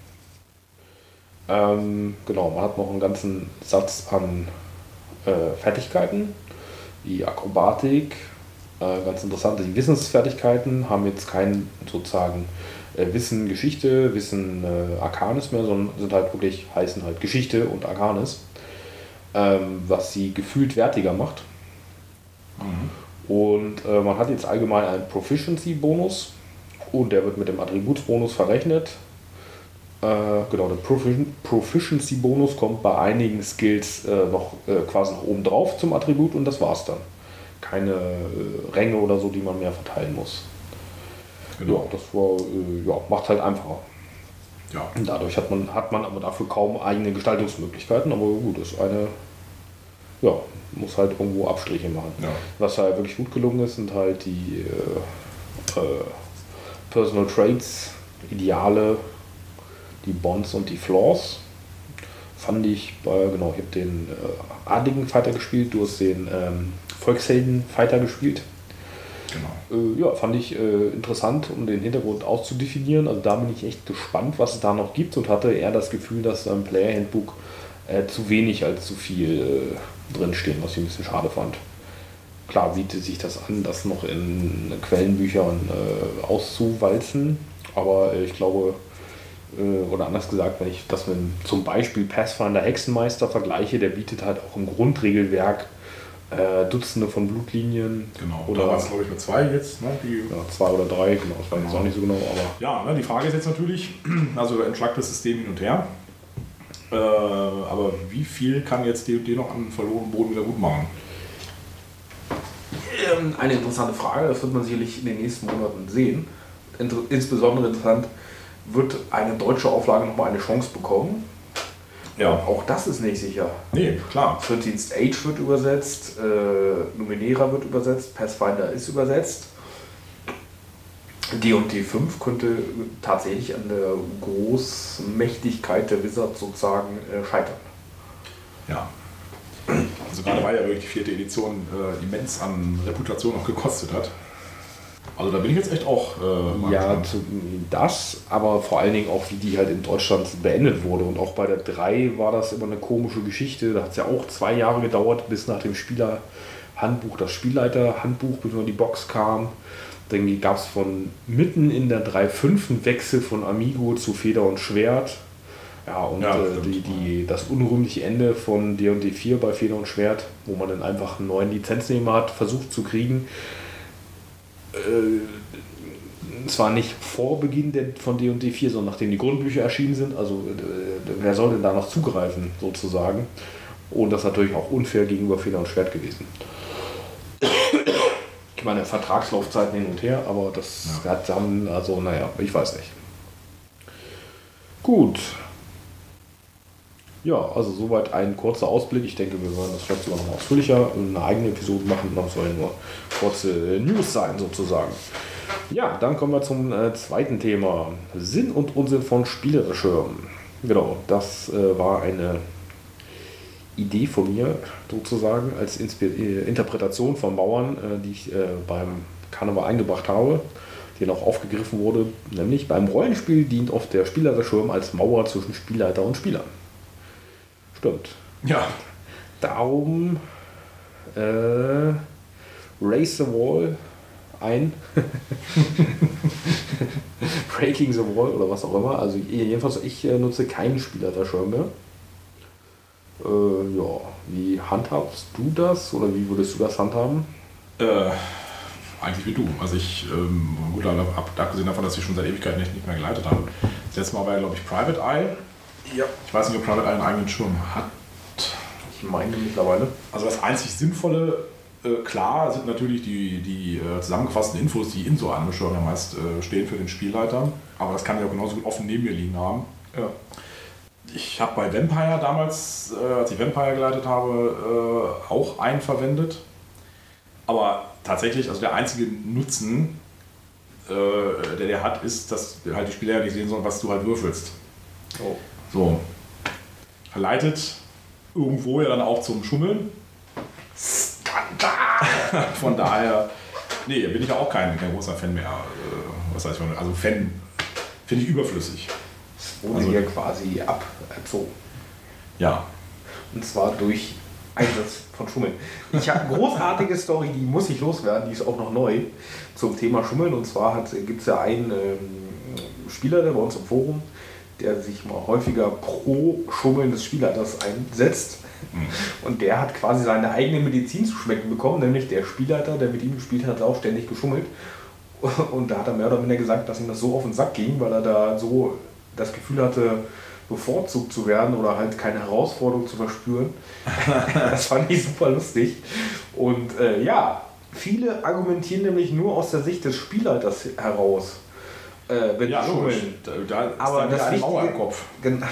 Ähm, genau, man hat noch einen ganzen Satz an äh, Fertigkeiten, wie Akrobatik, äh, ganz interessant. Die Wissensfertigkeiten haben jetzt kein sozusagen äh, Wissen Geschichte, Wissen äh, Arcanis mehr, sondern sind halt wirklich, heißen halt Geschichte und Arcanis, ähm, was sie gefühlt wertiger macht. Mhm. Und äh, man hat jetzt allgemein einen Proficiency-Bonus und der wird mit dem Attributsbonus verrechnet. Genau, der Proficiency-Bonus kommt bei einigen Skills äh, noch äh, quasi noch oben drauf zum Attribut und das war's dann. Keine äh, Ränge oder so, die man mehr verteilen muss. Genau. Ja, das war, äh, ja, macht halt einfacher. Ja. Und dadurch hat man, hat man aber dafür kaum eigene Gestaltungsmöglichkeiten, aber gut, ist eine, ja, muss halt irgendwo Abstriche machen. Ja. Was halt wirklich gut gelungen ist, sind halt die äh, äh, Personal Traits, Ideale, die Bonds und die Flaws. Fand ich, bei, genau, ich habe den äh, adligen Fighter gespielt, du hast den ähm, Volkshelden Fighter gespielt. Genau. Äh, ja, fand ich äh, interessant, um den Hintergrund auszudefinieren. Also da bin ich echt gespannt, was es da noch gibt und hatte eher das Gefühl, dass im Player Handbook äh, zu wenig als zu viel äh, drinstehen, was ich ein bisschen schade fand. Klar bietet sich das an, das noch in Quellenbüchern äh, auszuwalzen, aber äh, ich glaube, oder anders gesagt, wenn ich das mit zum Beispiel Pathfinder Hexenmeister vergleiche, der bietet halt auch im Grundregelwerk äh, Dutzende von Blutlinien. Genau, oder war es glaube ich nur zwei jetzt, ne? Die ja, zwei oder drei, genau, das weiß ich auch nicht so genau. Aber ja, ne, die Frage ist jetzt natürlich, also entschlackt das System hin und her, äh, aber wie viel kann jetzt D und D noch an verlorenen Boden wieder gut machen? Eine interessante Frage, das wird man sicherlich in den nächsten Monaten sehen. Inter- insbesondere interessant, wird eine deutsche Auflage nochmal eine Chance bekommen? Ja. Auch das ist nicht sicher. Nee, klar. vierzehnth Age wird übersetzt, äh, Numenera wird übersetzt, Pathfinder ist übersetzt. D und D fünf könnte tatsächlich an der Großmächtigkeit der Wizards sozusagen äh, scheitern. Ja. Also gerade weil ja wirklich die vierte Edition äh, immens an Reputation auch gekostet hat. Also da bin ich jetzt echt auch äh, mal Ja, zu, das, aber vor allen Dingen auch, wie die halt in Deutschland beendet wurde. Und auch bei der drei war das immer eine komische Geschichte. Da hat es ja auch zwei Jahre gedauert, bis nach dem Spielerhandbuch das Spielleiterhandbuch, bis die Box kam. Dann gab es von mitten in der drei Punkt fünf einen Wechsel von Amigo zu Feder und Schwert. Ja, und ja, äh, die, die, das unrühmliche Ende von D und D vier bei Feder und Schwert, wo man dann einfach einen neuen Lizenznehmer hat, versucht zu kriegen. Äh, zwar nicht vor Beginn der, von D und D vier, sondern nachdem die Grundbücher erschienen sind. Also äh, wer soll denn da noch zugreifen, sozusagen? Und das ist natürlich auch unfair gegenüber Feder und Schwert gewesen. Ich meine, Vertragslaufzeiten hin und her, aber das ja. hat dann, also naja, ich weiß nicht. Gut. Ja, also soweit ein kurzer Ausblick. Ich denke, wir werden das vielleicht sogar noch ausführlicher in einer eigenen Episode machen. Das sollen nur kurze News sein, sozusagen. Ja, dann kommen wir zum äh, zweiten Thema. Sinn und Unsinn von Spielereschirmen. Genau, das äh, war eine Idee von mir, sozusagen, als Inspir- äh, Interpretation von Bauern, äh, die ich äh, beim Karneval eingebracht habe, die noch aufgegriffen wurde. Nämlich beim Rollenspiel dient oft der Spielereschirm als Mauer zwischen Spielleiter und Spielern. Stimmt. Ja. Darum äh, Raise the Wall ein. Breaking the Wall oder was auch immer. Also jedenfalls, ich äh, nutze keinen Spielleiterschirm mehr. Äh, ja, wie handhabst du das oder wie würdest du das handhaben? Äh, eigentlich wie du. Also ich, ähm, gut, abgesehen davon, dass ich schon seit Ewigkeiten nicht, nicht mehr geleitet habe. Das letzte Mal war ja, glaube ich, Private Eye. Ja. Ich weiß nicht, ob Private Eye einen eigenen Schirm hat. Ich meine mittlerweile. Also das einzig Sinnvolle, äh, klar, sind natürlich die, die äh, zusammengefassten Infos, die in so einem Schirm ja meist äh, stehen für den Spielleiter. Aber das kann ja auch genauso gut offen neben mir liegen haben. Ja. Ich habe bei Vampire damals, äh, als ich Vampire geleitet habe, äh, auch einen verwendet. Aber tatsächlich, also der einzige Nutzen, äh, der der hat, ist, dass halt die Spieler ja nicht sehen sollen, was du halt würfelst. Oh. So. Verleitet irgendwo ja dann auch zum Schummeln. Skandal! Von daher, nee, bin ich ja auch kein, kein großer Fan mehr. Äh, was heißt ich, also Fan finde ich überflüssig. Das wurde hier quasi aberzogen. Ja. Und zwar durch Einsatz von Schummeln. Ich habe eine großartige Story, die muss ich loswerden, die ist auch noch neu zum Thema Schummeln. Und zwar gibt es ja einen ähm, Spieler, der bei uns im Forum, der sich mal häufiger pro Schummeln des Spielleiters einsetzt. Mhm. Und der hat quasi seine eigene Medizin zu schmecken bekommen, nämlich der Spielleiter, der mit ihm gespielt hat, hat auch ständig geschummelt. Und da hat er mehr oder minder gesagt, dass ihm das so auf den Sack ging, weil er da so das Gefühl hatte, bevorzugt zu werden oder halt keine Herausforderung zu verspüren. Das fand ich super lustig. Und äh, ja, viele argumentieren nämlich nur aus der Sicht des Spielleiters heraus. Äh, wenn ja, die schummeln. Da, da ist aber dann das eine Wichtige, Mauer im Kopf.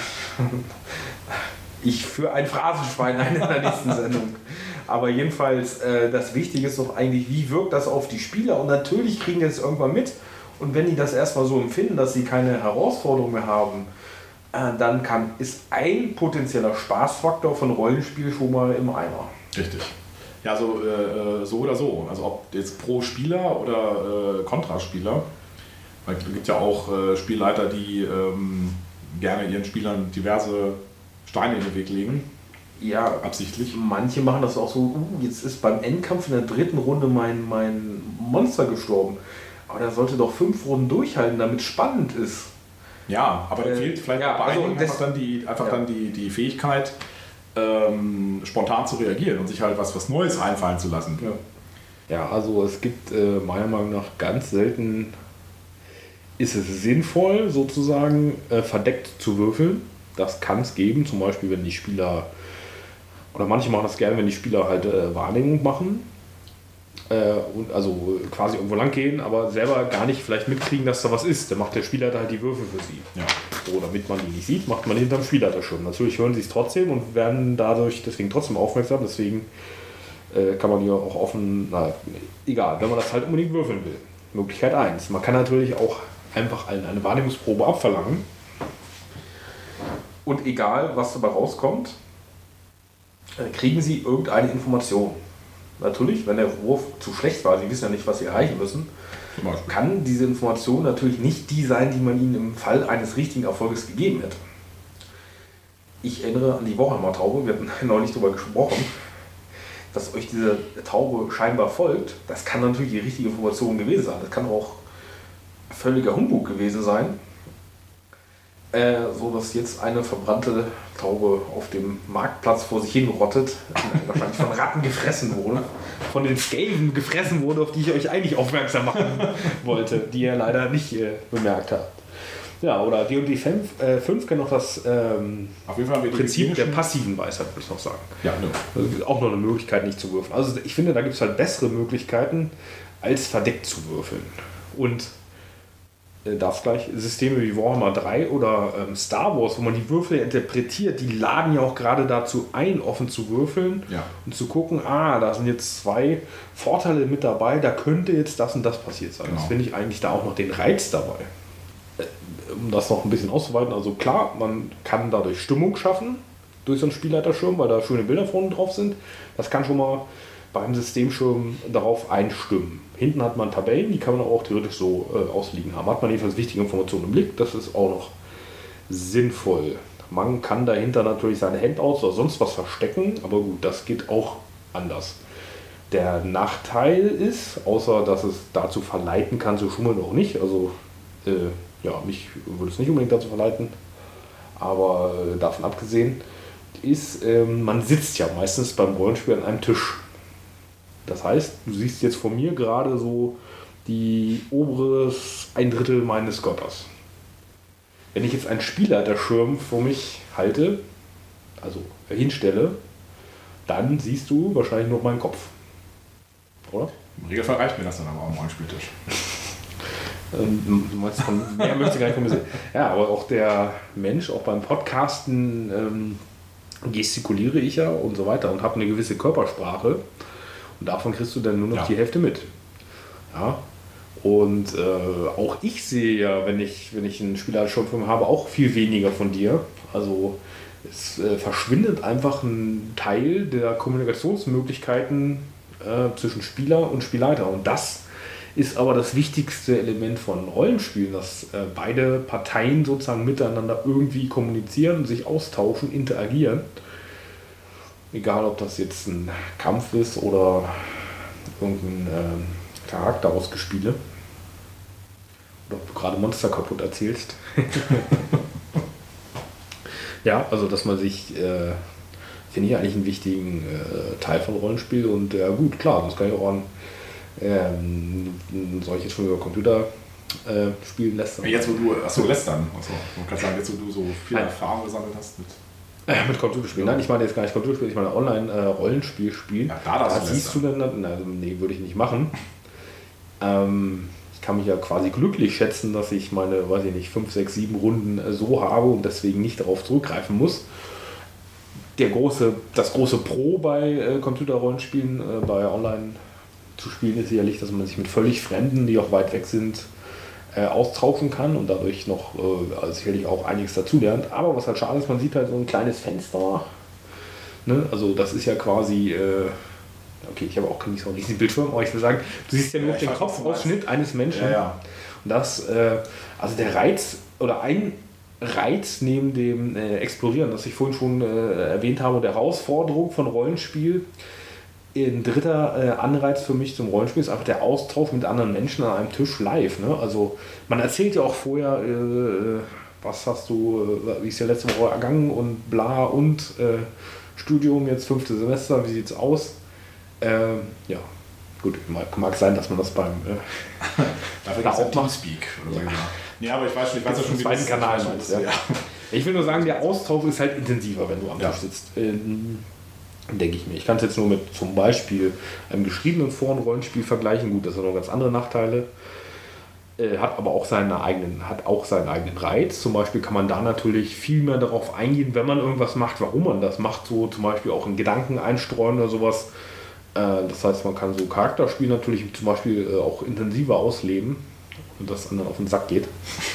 Ich für ein Phrasenschwein ein in der nächsten Sendung. Aber jedenfalls, äh, das Wichtige ist doch eigentlich, wie wirkt das auf die Spieler? Und natürlich kriegen die das irgendwann mit. Und wenn die das erstmal so empfinden, dass sie keine Herausforderung mehr haben, äh, dann kann, ist ein potenzieller Spaßfaktor von Rollenspiel schon mal im Eimer. Richtig. Ja, so, äh, so oder so. Also ob jetzt pro Spieler oder äh, Kontraspieler. Weil es gibt ja auch äh, Spielleiter, die ähm, gerne ihren Spielern diverse Steine in den Weg legen. Ja, absichtlich. Manche machen das auch so, uh, jetzt ist beim Endkampf in der dritten Runde mein, mein Monster gestorben. Aber der sollte doch fünf Runden durchhalten, damit es spannend ist. Ja, aber da äh, fehlt vielleicht ja, bei also einigen einfach dann die, einfach ja. dann die, die Fähigkeit, ähm, spontan zu reagieren und sich halt was, was Neues einfallen zu lassen. Ja, ja, also es gibt äh, meiner Meinung nach ganz selten, ist es sinnvoll sozusagen äh, verdeckt zu würfeln. Das kann es geben, zum Beispiel wenn die Spieler, oder manche machen das gerne, wenn die Spieler halt äh, Wahrnehmung machen. Äh, und also quasi irgendwo lang gehen, aber selber gar nicht vielleicht mitkriegen, dass da was ist. Dann macht der Spielleiter halt die Würfel für sie. Ja. So, damit man die nicht sieht, macht man hinterm Spielleiter schon. Natürlich hören sie es trotzdem und werden dadurch deswegen trotzdem aufmerksam. Deswegen äh, kann man hier auch offen, na, egal, wenn man das halt unbedingt würfeln will. Möglichkeit eins. Man kann natürlich auch einfach eine, eine Wahrnehmungsprobe abverlangen. Und egal, was dabei rauskommt, kriegen sie irgendeine Information. Natürlich, wenn der Wurf zu schlecht war, sie wissen ja nicht, was sie erreichen müssen, kann diese Information natürlich nicht die sein, die man ihnen im Fall eines richtigen Erfolges gegeben hätte. Ich erinnere an die Warhammer-Taube, wir hatten neulich darüber gesprochen, dass euch diese Taube scheinbar folgt. Das kann natürlich die richtige Information gewesen sein. Das kann auch völliger Humbug gewesen sein. Äh, so dass jetzt eine verbrannte Taube auf dem Marktplatz vor sich hin rottet, wahrscheinlich von Ratten gefressen wurde, von den Skaven gefressen wurde, auf die ich euch eigentlich aufmerksam machen wollte, die ihr leider nicht äh, bemerkt habt. Ja, oder D und D fünf äh, kennt noch das ähm, auf jeden Fall Prinzip der passiven Weisheit, würde ich noch sagen. Ja, ne. Also auch noch eine Möglichkeit, nicht zu würfeln. Also ich finde, da gibt es halt bessere Möglichkeiten, als verdeckt zu würfeln. Und darf gleich Systeme wie Warhammer drei oder ähm, Star Wars, wo man die Würfel interpretiert, die laden ja auch gerade dazu ein, offen zu würfeln ja. und zu gucken, ah, da sind jetzt zwei Vorteile mit dabei, da könnte jetzt das und das passiert sein. Genau. Das finde ich eigentlich da auch noch den Reiz dabei. Äh, um das noch ein bisschen auszuweiten, also klar, man kann dadurch Stimmung schaffen, durch so einen Spielleiterschirm, weil da schöne Bilder vorne drauf sind. Das kann schon mal beim Systemschirm darauf einstimmen. Hinten hat man Tabellen, die kann man auch theoretisch so äh, ausliegen haben. Hat man jedenfalls wichtige Informationen im Blick, das ist auch noch sinnvoll. Man kann dahinter natürlich seine Handouts oder sonst was verstecken, aber gut, das geht auch anders. Der Nachteil ist, außer dass es dazu verleiten kann, zu schummeln auch nicht, also äh, ja, mich würde es nicht unbedingt dazu verleiten, aber äh, davon abgesehen, ist, äh, man sitzt ja meistens beim Rollenspiel an einem Tisch. Das heißt, du siehst jetzt von mir gerade so die oberes ein Drittel meines Körpers. wenn ich jetzt einen Spielleiterschirm vor mich halte, also hinstelle, dann siehst du wahrscheinlich nur meinen Kopf. Oder? Im Regelfall reicht mir das dann aber am neuen Spieltisch. Ähm, du meinst, von mehr möchte ich gar nicht von mir sehen. Ja, aber auch der Mensch, auch beim Podcasten ähm, gestikuliere ich ja und so weiter und habe eine gewisse Körpersprache. Und davon kriegst du dann nur noch ja. die Hälfte mit. Ja. Und äh, auch ich sehe ja, wenn ich, wenn ich einen Spielerschirm habe, auch viel weniger von dir. Also es äh, verschwindet einfach ein Teil der Kommunikationsmöglichkeiten äh, zwischen Spieler und Spielleiter. Und das ist aber das wichtigste Element von Rollenspielen, dass äh, beide Parteien sozusagen miteinander irgendwie kommunizieren, sich austauschen, interagieren. Egal, ob das jetzt ein Kampf ist oder irgendein äh, Charakter ausgespiele. Oder ob du gerade Monster kaputt erzählst. Ja, also dass man sich, äh, finde ich eigentlich einen wichtigen äh, Teil von Rollenspiel. Und ja gut, klar, das kann ich auch an ähm, solche schon über Computer äh, spielen lästern. Jetzt wo du, achso, lästern, achso, man kann sagen, jetzt wo du so viel Nein. Erfahrung gesammelt hast mit... Äh, mit Computerspielen. Nein, ich meine jetzt gar nicht Computerspiel, ich meine Online-Rollenspiel spielen. Ja, da da siehst du dann, na, nee, würde ich nicht machen. ähm, ich kann mich ja quasi glücklich schätzen, dass ich meine, weiß ich nicht, fünf, sechs, sieben Runden äh, so habe und deswegen nicht darauf zurückgreifen muss. Der große, das große Pro bei äh, Computerrollenspielen, äh, bei Online zu spielen, ist sicherlich, dass man sich mit völlig Fremden, die auch weit weg sind, äh, austauschen kann und dadurch noch äh, also sicherlich auch einiges dazulernt. Aber was halt schade ist, man sieht halt so ein kleines Fenster. Ne? Also das ist ja quasi, äh, okay, ich habe auch nicht so einen riesigen Bildschirm, aber ich will sagen, du siehst ja nur ja, den Kopfausschnitt eines Menschen. Ja, ja. Und das, äh, also der Reiz oder ein Reiz neben dem äh, Explorieren, das ich vorhin schon äh, erwähnt habe, der Herausforderung von Rollenspiel. Ein dritter äh, Anreiz für mich zum Rollenspiel ist einfach der Austausch mit anderen Menschen an einem Tisch live. Ne? Also man erzählt ja auch vorher, äh, was hast du, äh, wie ist ja letzte Woche ergangen und bla und äh, Studium, jetzt fünfte Semester, wie sieht's aus? Äh, ja, gut, mag, mag sein, dass man das beim äh, dafür da auch Teamspeak oder so. Ja. Ja, aber ich weiß schon, ich weiß ja schon, wie zweiten Kanal meinst. Ja. Ja. Ich will nur sagen, der Austausch ist halt intensiver, wenn du am ja. Tisch sitzt. Ähm, denke ich mir. Ich kann es jetzt nur mit zum Beispiel einem geschriebenen Foren-Rollenspiel vergleichen. Gut, das hat noch ganz andere Nachteile. Äh, hat aber auch seinen eigenen, hat auch seinen eigenen Reiz. Zum Beispiel kann man da natürlich viel mehr darauf eingehen, wenn man irgendwas macht, warum man das macht. So zum Beispiel auch in Gedanken einstreuen oder sowas. Äh, das heißt, man kann so Charakterspiel natürlich zum Beispiel äh, auch intensiver ausleben und das anderen auf den Sack geht.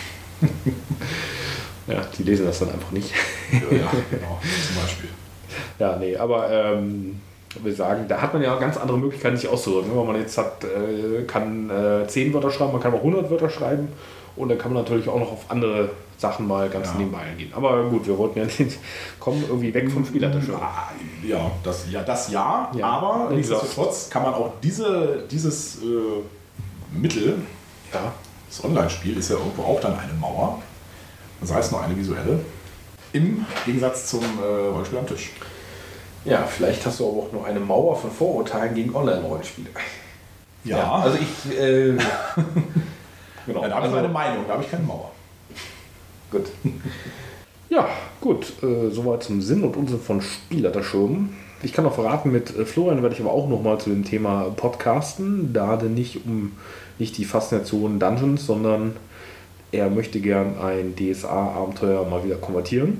Ja, die lesen das dann einfach nicht. Ja, ja, genau, zum Beispiel. Ja, nee, aber ähm, wir sagen, da hat man ja ganz andere Möglichkeiten, sich auszudrücken. Wenn man jetzt hat, äh, kann äh, zehn Wörter schreiben, man kann auch hundert Wörter schreiben und dann kann man natürlich auch noch auf andere Sachen mal ganz ja. nebenbei eingehen. Aber gut, wir wollten ja nicht kommen irgendwie weg vom Spielleiterschirm. Ja, das ja, das ja, ja. aber nichtsdestotrotz kann man auch diese, dieses äh, Mittel, ja. das Online-Spiel ist ja irgendwo auch dann eine Mauer, sei es nur eine visuelle, im Gegensatz zum äh, Rollenspiel am Tisch. Ja, vielleicht hast du aber auch noch eine Mauer von Vorurteilen gegen Online-Rollenspiele. Ja. ja. Also ich... Äh, genau. Ja, da habe ich also, meine Meinung, da habe ich keine Mauer. Gut. Ja, gut. Äh, soweit zum Sinn und Unsinn von Spielleiterschirmen. Ich kann noch verraten, mit äh, Florian werde ich aber auch nochmal zu dem Thema Podcasten, da denn nicht um nicht die Faszination Dungeons, sondern er möchte gern ein D S A-Abenteuer mal wieder konvertieren.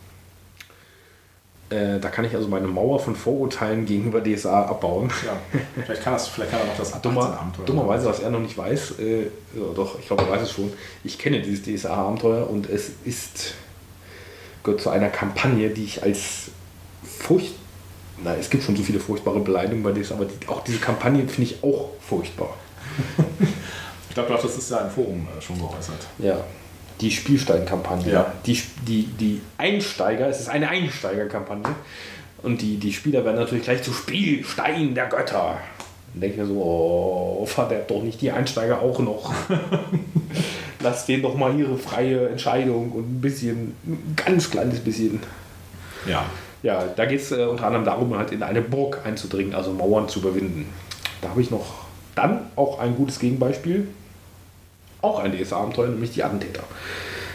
Äh, da kann ich also meine Mauer von Vorurteilen gegenüber D S A abbauen. Ja, vielleicht kann, das, vielleicht kann er noch das Dummer, Abenteuer. Dummerweise, was er noch nicht weiß, äh, ja, doch, ich glaube, er weiß es schon. Ich kenne dieses D S A-Abenteuer und es ist gehört zu einer Kampagne, die ich als furcht... Na, es gibt schon so viele furchtbare Beleidigungen bei D S A, aber die, auch diese Kampagne finde ich auch furchtbar. Ich glaube, das ist ja im Forum äh, schon geäußert. Ja, die Spielstein-Kampagne. Ja. Die, die, die Einsteiger, es ist eine Einsteiger-Kampagne und die, die Spieler werden natürlich gleich zu Spielstein der Götter. Dann denke ich mir so, oh, verderbt doch nicht die Einsteiger auch noch. Lass denen doch mal ihre freie Entscheidung und ein bisschen, ein ganz kleines bisschen. Ja. Ja, da geht es äh, unter anderem darum, halt in eine Burg einzudringen, also Mauern zu überwinden. Da habe ich noch dann auch ein gutes Gegenbeispiel. Auch ein D S A-Abenteuer, nämlich die Attentäter.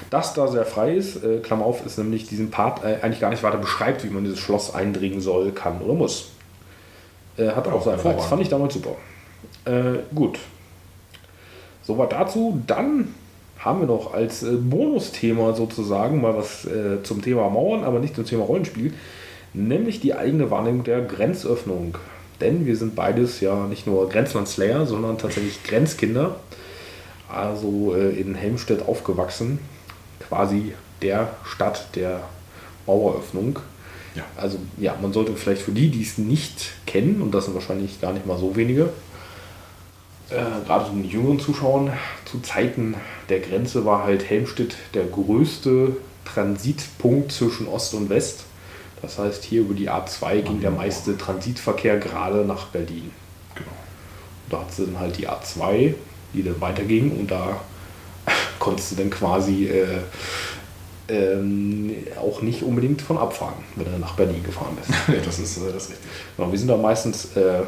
das da sehr frei ist. Äh, Klammer auf, ist nämlich diesen Part äh, eigentlich gar nicht weiter beschreibt, wie man dieses Schloss eindringen soll, kann oder muss. Äh, hat auch seinen Reiz. Fand ich damals super. Äh, gut. Soweit dazu. Dann haben wir noch als äh, Bonusthema sozusagen mal was äh, zum Thema Mauern, aber nicht zum Thema Rollenspiel, nämlich die eigene Wahrnehmung der Grenzöffnung. Denn wir sind beides ja nicht nur Grenzland-Slayer, sondern tatsächlich Grenzkinder. Also äh, in Helmstedt aufgewachsen, quasi der Stadt der Maueröffnung. Ja. Also ja, man sollte vielleicht für die, die es nicht kennen, und das sind wahrscheinlich gar nicht mal so wenige, äh, gerade so den jüngeren Zuschauern, zu Zeiten der Grenze war halt Helmstedt der größte Transitpunkt zwischen Ost und West. Das heißt, hier über die A zwei ging der meiste Transitverkehr gerade nach Berlin. Genau. Da hat sie dann halt die A zwei, die dann weiterging, und da konntest du dann quasi äh, ähm, auch nicht unbedingt von abfahren, wenn du nach Berlin gefahren bist. Ja, das ist, äh, das ist richtig. Genau, wir sind da meistens äh,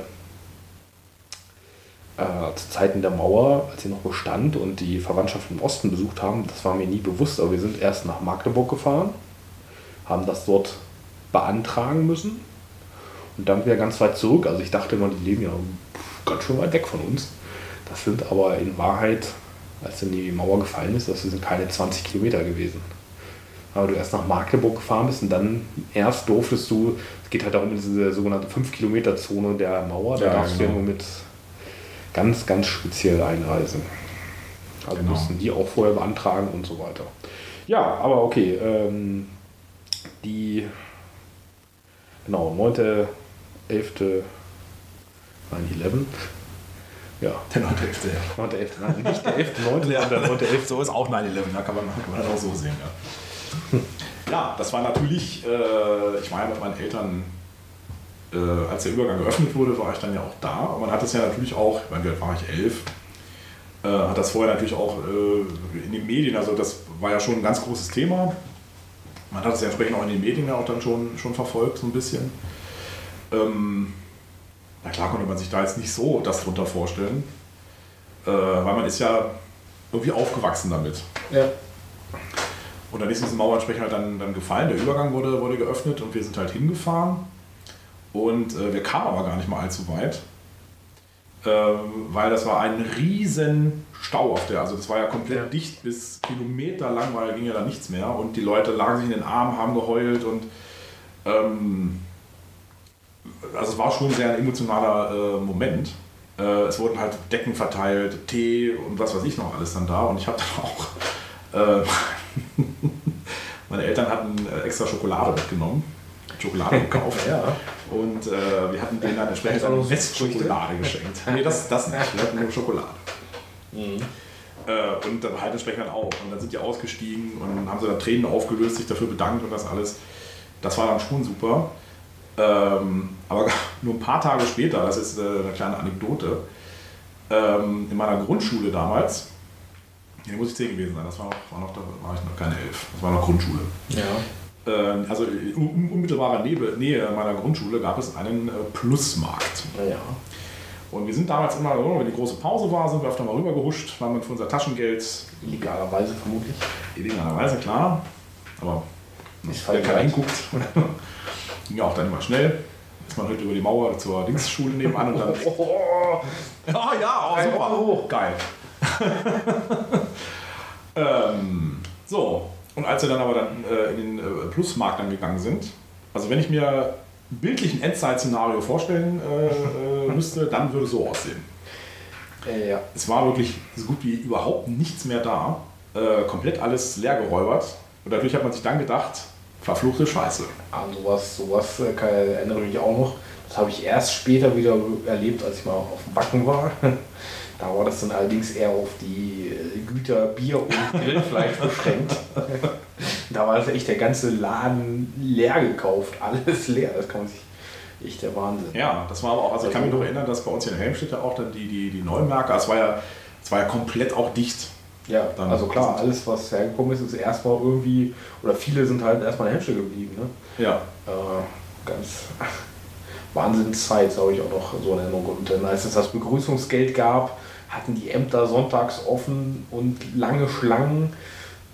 äh, zu Zeiten der Mauer, als sie noch bestand und die Verwandtschaft im Osten besucht haben, das war mir nie bewusst, aber wir sind erst nach Magdeburg gefahren, haben das dort beantragen müssen und dann wieder ganz weit zurück. Also ich dachte immer, die leben ja ganz schön weit weg von uns. Das sind aber in Wahrheit, als dann die Mauer gefallen ist, das sind keine zwanzig Kilometer gewesen. Aber du erst nach Magdeburg gefahren bist und dann erst durftest du, es geht halt darum, diese sogenannte fünf Kilometer Zone der Mauer, da ja, darfst genau. du ja nur mit ganz, ganz speziell einreisen. Also Genau. mussten die auch vorher beantragen und so weiter. Ja, aber okay, ähm, die Genau, neunter elfter neun elf. Ja. Der neunte elfte Ja. neunter elfter Nein, nicht der elfte neunte sondern der neunte elfte So ist auch neun elf, da kann man, kann man das auch so sehen. Ja, ja das war natürlich, äh, ich war ja mit meinen Eltern, äh, als der Übergang geöffnet wurde, war ich dann ja auch da. Und man hat es ja natürlich auch, ich meine, wie alt war ich, elf, äh, hat das vorher natürlich auch äh, in den Medien, also das war ja schon ein ganz großes Thema. Man hat es ja entsprechend auch in den Medien ja auch dann schon, schon verfolgt, so ein bisschen. Ähm, na klar konnte man sich da jetzt nicht so das drunter vorstellen, äh, weil man ist ja irgendwie aufgewachsen damit. Ja. Und dann ist diese Mauer entsprechend halt dann, dann gefallen, der Übergang wurde, wurde geöffnet und wir sind halt hingefahren. Und äh, wir kamen aber gar nicht mal allzu weit, äh, weil das war ein riesen Stau auf der, also das war ja komplett ja. dicht bis Kilometer lang, weil ging ja da nichts mehr und die Leute lagen sich in den Armen, haben geheult und ähm, also es war schon sehr ein emotionaler äh, Moment. Äh, es wurden halt Decken verteilt, Tee und was weiß ich noch alles dann da und ich habe dann auch, äh, meine Eltern hatten extra Schokolade mitgenommen, Schokolade gekauft ja. und äh, wir hatten denen dann entsprechend eine Westschokolade geschenkt. Nee, das, das nicht, wir hatten nur Schokolade. Mhm. Äh, und dann halt entsprechend auch. Und dann sind die ausgestiegen und haben sie dann Tränen aufgelöst, sich dafür bedankt und das alles. Das war dann schon super. Ähm, aber nur ein paar Tage später, das ist äh, eine kleine Anekdote, ähm, in meiner Grundschule damals, hier muss ich zehn gewesen sein, das war noch, war noch, da war ich noch keine elf, das war noch Grundschule. Ja. Äh, also in unmittelbarer Nähe meiner Grundschule gab es einen äh, Plusmarkt. Ja. Und wir sind damals immer, wenn die große Pause war, sind wir öfter mal rüber gehuscht, weil man für unser Taschengeld. Illegalerweise vermutlich. Illegalerweise, klar. Aber ist wer keiner hinguckt. Ging ja auch dann immer schnell. Ist man heute über die Mauer zur Dingsschule nebenan und dann. Oh, oh, oh. Ja, ja, oh, super. Oh, geil. ähm, so, und als wir dann aber dann äh, in den äh, Plusmarkt dann gegangen sind, also wenn ich mir bildlich ein Endzeit-Szenario vorstellen äh, äh, müsste, dann würde es so aussehen. Äh, ja. Es war wirklich so gut wie überhaupt nichts mehr da. Äh, komplett alles leer geräubert. Und natürlich hat man sich dann gedacht, verfluchte Scheiße. An sowas, sowas äh, kann, erinnere mich auch noch. Das habe ich erst später wieder erlebt, als ich mal auf dem Backen war. Da war das dann allerdings eher auf die Güter Bier und Grillfleisch beschränkt. Da war das echt der ganze Laden leer gekauft, alles leer. Das kann man sich echt der Wahnsinn. Ja, das war aber auch, also ich kann mich noch erinnern, dass bei uns hier in Helmstedt auch dann die, die, die Neumärkte, es war ja, es war ja komplett auch dicht. Ja, dann also klar, alles was hergekommen ist, ist erstmal irgendwie, oder viele sind halt erstmal in Helmstedt geblieben. Ne? Ja. Äh, ganz Wahnsinnszeit, habe ich auch noch so in Erinnerung. Und dann, als es das Begrüßungsgeld gab, hatten die Ämter sonntags offen und lange Schlangen.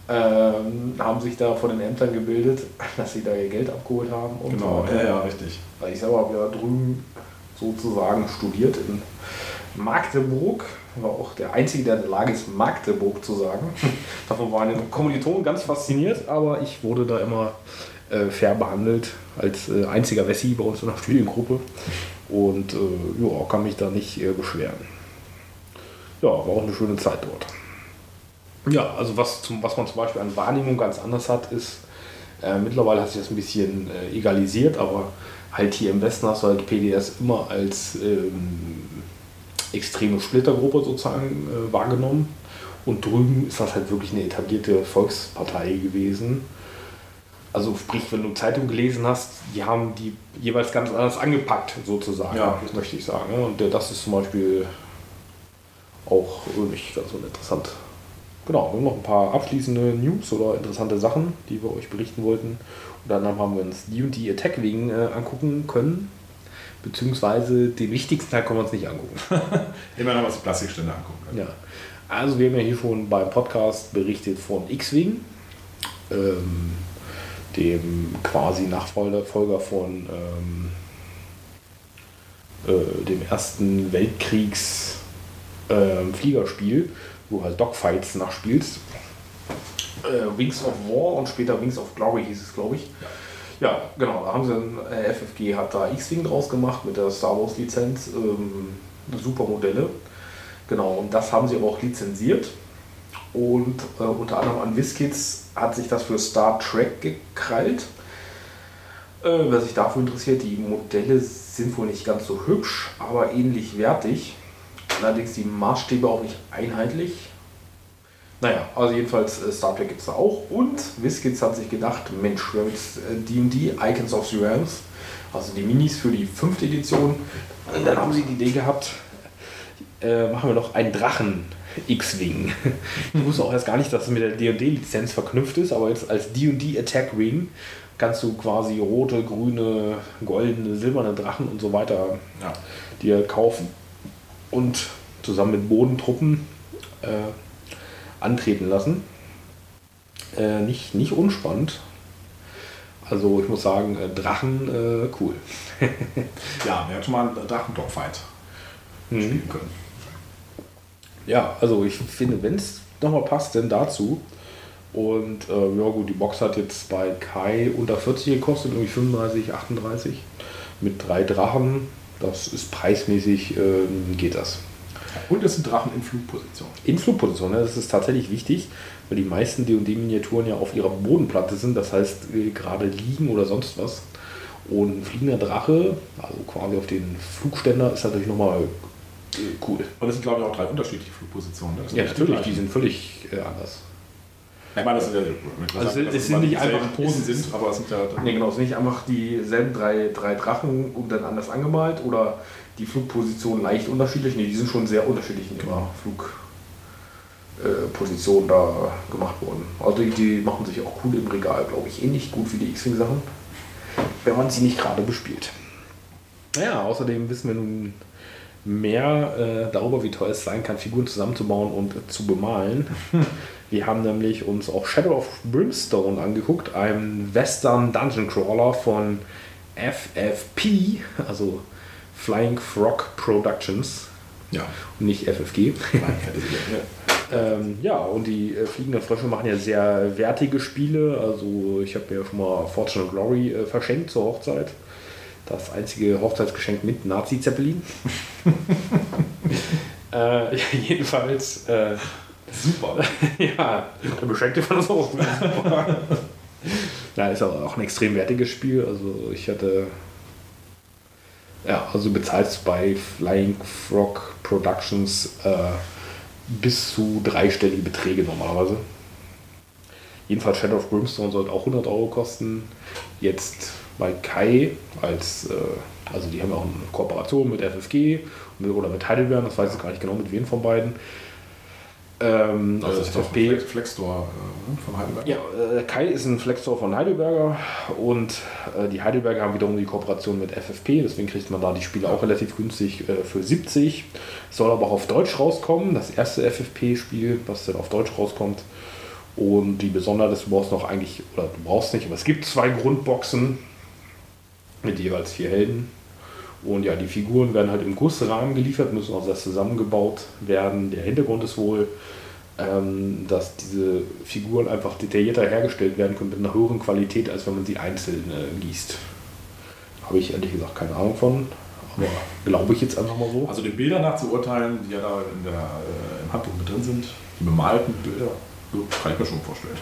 ähm, haben sich da von den Ämtern gebildet, dass sie da ihr Geld abgeholt haben. Und Genau, so. ja, ja, richtig. Weil ich selber habe ja drüben sozusagen studiert in Magdeburg. War auch der Einzige, der in der Lage ist, Magdeburg zu sagen. Davon waren die Kommilitonen ganz fasziniert, aber ich wurde da immer äh, fair behandelt als äh, einziger Wessi bei uns in der Studiengruppe. Und äh, ja, kann mich da nicht äh, beschweren. Ja, war auch eine schöne Zeit dort. Ja, also was, zum, was man zum Beispiel an Wahrnehmung ganz anders hat, ist, äh, mittlerweile hat sich das ein bisschen äh, egalisiert, aber halt hier im Westen hast du halt P D S immer als ähm, extreme Splittergruppe sozusagen äh, wahrgenommen. Und drüben ist das halt wirklich eine etablierte Volkspartei gewesen. Also sprich, wenn du Zeitung gelesen hast, die haben die jeweils ganz anders angepackt sozusagen, ja. Das möchte ich sagen. Und das ist zum Beispiel auch nicht ganz so interessant. Genau, wir haben noch ein paar abschließende News oder interessante Sachen, die wir euch berichten wollten. Und dann haben wir uns D und D Attack Wing äh, angucken können. Beziehungsweise den wichtigsten Teil können wir uns nicht angucken. Immerhin haben wir uns die Plastikstände angucken können. Ja. Also wir haben ja hier schon beim Podcast berichtet von X-Wing, ähm, dem quasi Nachfolger Folger von ähm, äh, dem ersten Weltkriegs äh, Fliegerspiel, wo du halt Dogfights nachspielst. Äh, Wings of War und später Wings of Glory hieß es, glaube ich. Ja. Ja, genau, da haben sie dann, äh, F F G hat da X-Wing draus gemacht mit der Star Wars Lizenz, ähm, super Modelle. Genau, und das haben sie aber auch lizenziert. Und äh, unter anderem an WizKids hat sich das für Star Trek gekrallt. Äh, wer sich dafür interessiert, die Modelle sind wohl nicht ganz so hübsch, aber ähnlich wertig. Allerdings die Maßstäbe auch nicht einheitlich. Naja, also jedenfalls äh, Star Trek gibt es da auch. Und WizKids hat sich gedacht, Mensch, wir haben jetzt äh, D und D Icons of the Realms, also die Minis für die fünfte Edition. Und dann haben sie die Idee gehabt, äh, machen wir noch einen Drachen X-Wing. Ich wusste auch erst gar nicht, dass es mit der D und D-Lizenz verknüpft ist, aber jetzt als D und D Attack Wing kannst du quasi rote, grüne, goldene, silberne Drachen und so weiter ja. dir kaufen und zusammen mit Bodentruppen äh, antreten lassen. Äh, nicht, nicht unspannend. Also ich muss sagen, äh, Drachen, äh, cool. Ja, wir hatten schon mal einen Drachen-Dogfight mhm. spielen können. Ja, also ich finde, wenn es nochmal passt, denn dazu. Und äh, ja gut, die Box hat jetzt bei Kai unter vierzig gekostet, irgendwie fünfunddreißig, achtunddreißig mit drei Drachen. Das ist preismäßig, äh, geht das. Und es sind Drachen in Flugposition. In Flugposition, ne? Das ist tatsächlich wichtig, weil die meisten D und D-Miniaturen ja auf ihrer Bodenplatte sind, das heißt äh, gerade liegen oder sonst was. Und ein fliegender Drache, also quasi auf den Flugständer, ist natürlich nochmal äh, cool. Und es sind, glaube ich, auch drei unterschiedliche Flugpositionen. Ne? Ja, natürlich, die sind völlig äh, anders. Ich meine, das sind ja, also sagen, es sind nicht einfach Posen sind, aber es sind ja... Nee, genau, es sind nicht einfach dieselben drei, drei Drachen und dann anders angemalt oder die Flugpositionen leicht unterschiedlich. Nee, die sind schon sehr unterschiedlich in ihrer Flugposition äh, da gemacht worden. Also die, die machen sich auch cool im Regal, glaube ich, ähnlich gut wie die X-Wing-Sachen, wenn man sie nicht gerade bespielt. Naja, außerdem wissen wir nun mehr äh, darüber, wie teuer es sein kann, Figuren zusammenzubauen und äh, zu bemalen. Wir haben nämlich uns auch Shadow of Brimstone angeguckt, einen Western Dungeon Crawler von F F P, also Flying Frog Productions, ja. Und nicht F F G. ähm, ja, und die äh, Fliegenden Frösche machen ja sehr wertige Spiele. Also ich habe mir schon mal Fortune and Glory äh, verschenkt zur Hochzeit. Das einzige Hochzeitsgeschenk mit Nazi-Zeppelin. äh, jedenfalls... Äh, super. Ja, der Beschenkte fand das auch super. Ja, ist aber auch ein extrem wertiges Spiel. Also ich hatte... Ja, also bezahlst bei Flying Frog Productions äh, bis zu dreistellige Beträge normalerweise. Jedenfalls Shadow of Brimstone sollte auch hundert Euro kosten. Jetzt bei Kai als, äh, also die haben auch eine Kooperation mit F F G oder mit Heidelberg, das weiß ich gar nicht genau mit wem von beiden. Ähm, also das ist F F P. Flexstore äh, von Heidelberg. Ja, äh, Kai ist ein Flexstore von Heidelberger und äh, die Heidelberger haben wiederum die Kooperation mit F F P, deswegen kriegt man da die Spiele auch relativ günstig äh, für siebzig. Soll aber auch auf Deutsch rauskommen, das erste F F P-Spiel, was dann auf Deutsch rauskommt. Und die Besonderheit ist, du brauchst noch eigentlich, oder du brauchst nicht, aber es gibt zwei Grundboxen mit jeweils vier Helden. Und ja, die Figuren werden halt im Gussrahmen geliefert, müssen auch selbst zusammengebaut werden. Der Hintergrund ist wohl, ähm, dass diese Figuren einfach detaillierter hergestellt werden können mit einer höheren Qualität, als wenn man sie einzeln äh, gießt. Habe ich ehrlich gesagt keine Ahnung von, aber glaube ich jetzt einfach mal so. Also den Bildern nach zu urteilen, die ja da in der, äh, im Handbuch mit drin sind, die bemalten Bilder, kann ich mir schon vorstellen.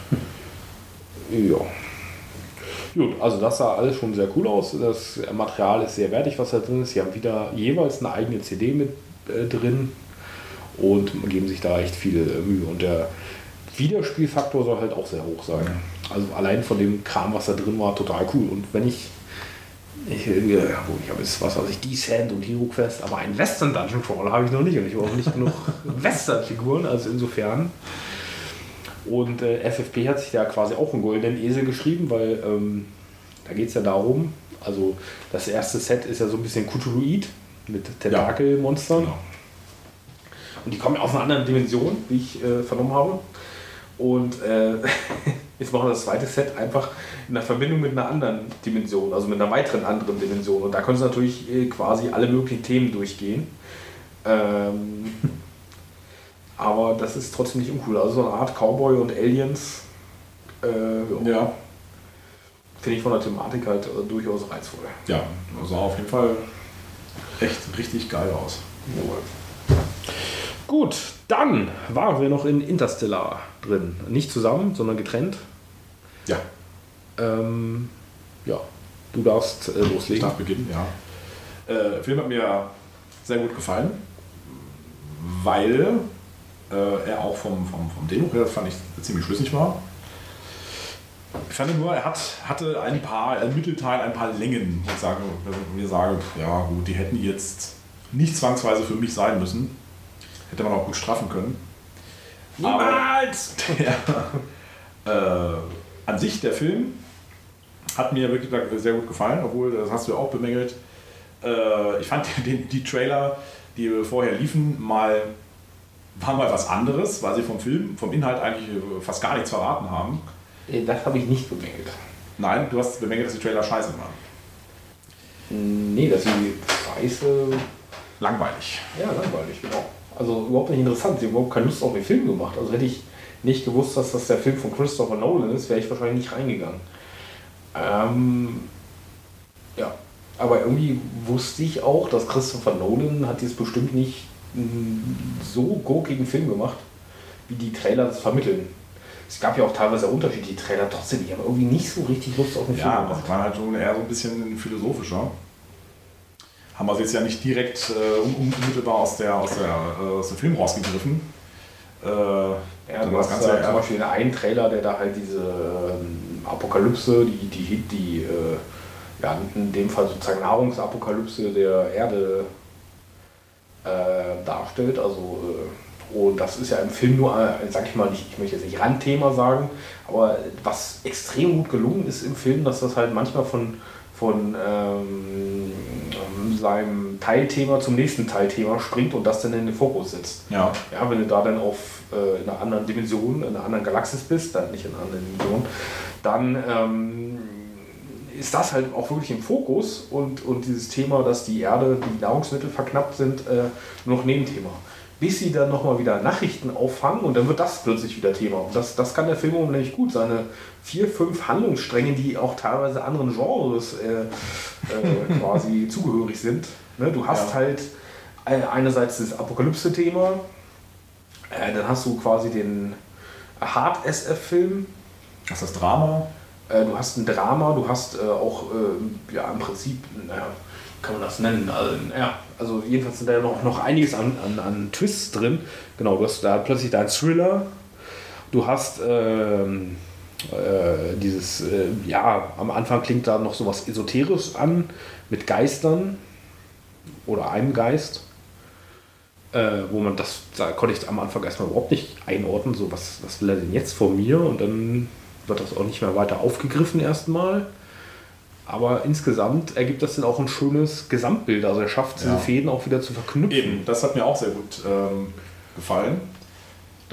Ja. Gut, also das sah alles schon sehr cool aus. Das Material ist sehr wertig, was da drin ist. Sie haben wieder jeweils eine eigene C D mit äh, drin und geben sich da echt viel äh, Mühe. Und der Wiederspielfaktor soll halt auch sehr hoch sein. Also allein von dem Kram, was da drin war, total cool. Und wenn ich, ich, äh, ich habe jetzt was weiß ich, Descent und Hero Quest, aber einen Western Dungeon Crawler habe ich noch nicht und ich habe auch nicht genug Western-Figuren, also insofern. Und äh, F F P hat sich da quasi auch einen goldenen Esel geschrieben, weil ähm, da geht es ja darum, also das erste Set ist ja so ein bisschen Cthulhuid mit Tentakelmonstern. Ja, genau. Und die kommen aus einer anderen Dimension, wie ich äh, vernommen habe. Und äh, jetzt machen wir das zweite Set einfach in der Verbindung mit einer anderen Dimension, also mit einer weiteren anderen Dimension. Und da können sie natürlich äh, quasi alle möglichen Themen durchgehen. Ähm, Aber das ist trotzdem nicht uncool. Also so eine Art Cowboy und Aliens, äh, ja. finde ich von der Thematik halt äh, durchaus reizvoll. Ja, sah auf jeden Fall echt richtig geil aus. Ja. Gut, dann waren wir noch in Interstellar drin. Nicht zusammen, sondern getrennt. Ja. Ähm, ja, du darfst äh, loslegen. Ich darf beginnen, ja. Äh, der Film hat mir sehr gut gefallen, weil äh, er auch vom, vom, vom Demo her, fand ich, ziemlich schlüssig war. Ich fand nur, er hat, hatte ein paar, ein Mittelteil, ein paar Längen, wo ich sage, wo ich sage, ja gut, die hätten jetzt nicht zwangsweise für mich sein müssen. Hätte man auch gut straffen können. Niemals! Aber, ja, äh, an sich, der Film hat mir wirklich sehr gut gefallen, obwohl, das hast du ja auch bemängelt, äh, ich fand die, die Trailer, die vorher liefen, mal, waren mal was anderes, weil sie vom Film, vom Inhalt eigentlich fast gar nichts verraten haben. Das habe ich nicht bemängelt. Nein, du hast bemängelt, dass die Trailer scheiße waren. Nee, dass sie scheiße... Langweilig. Ja, langweilig, genau. Also überhaupt nicht interessant. Sie haben überhaupt keine Lust auf den Film gemacht. Also hätte ich nicht gewusst, dass das der Film von Christopher Nolan ist, wäre ich wahrscheinlich nicht reingegangen. Ähm, ja, aber irgendwie wusste ich auch, dass Christopher Nolan hat jetzt bestimmt nicht einen so gurkigen Film gemacht, wie die Trailer das vermitteln. Es gab ja auch teilweise unterschiedliche Trailer, trotzdem, die haben irgendwie nicht so richtig Lust auf den Film ja, gemacht. Ja, das war halt schon eher so ein bisschen philosophischer. Haben wir jetzt ja nicht direkt äh, unmittelbar aus der, aus, der, äh, aus dem Film rausgegriffen. Äh, ja, du hast Ganze, ja, zum Beispiel den einen Trailer, der da halt diese ähm, Apokalypse, die, die, die äh, ja, in dem Fall sozusagen Nahrungsapokalypse der Erde äh, darstellt. Also, äh, und das ist ja im Film nur, äh, sag ich mal, nicht, ich möchte jetzt nicht Randthema sagen, aber was extrem gut gelungen ist im Film, dass das halt manchmal von von ähm, seinem Teilthema zum nächsten Teilthema springt und das dann in den Fokus setzt. Ja. Ja, wenn du da dann auf äh, in einer anderen Dimension, in einer anderen Galaxis bist, dann nicht in einer anderen Dimension, dann ähm, ist das halt auch wirklich im Fokus und, und dieses Thema, dass die Erde, die Nahrungsmittel verknappt sind, äh, nur noch Nebenthema. Bis sie dann nochmal wieder Nachrichten auffangen und dann wird das plötzlich wieder Thema. Und das, das kann der Film nämlich gut. Seine vier, fünf Handlungsstränge, die auch teilweise anderen Genres äh, äh, quasi zugehörig sind. Ne? Du hast ja. halt einerseits das Apokalypse-Thema, äh, dann hast du quasi den Hard-S F-Film. Das ist das Drama. Äh, du hast ein Drama, du hast äh, auch äh, ja, im Prinzip, naja, kann man das nennen? Also, ja, also jedenfalls sind da noch, noch einiges an, an, an Twists drin. Genau, du hast da plötzlich deinen Thriller. Du hast ähm, äh, dieses, äh, ja, am Anfang klingt da noch sowas esoterisch an, mit Geistern oder einem Geist. Äh, wo man das, da konnte ich am Anfang erstmal überhaupt nicht einordnen, so was, was will er denn jetzt von mir? Und dann wird das auch nicht mehr weiter aufgegriffen erstmal. Aber insgesamt ergibt das dann auch ein schönes Gesamtbild. Also er schafft diese ja. Fäden auch wieder zu verknüpfen. Eben, das hat mir auch sehr gut ähm, gefallen.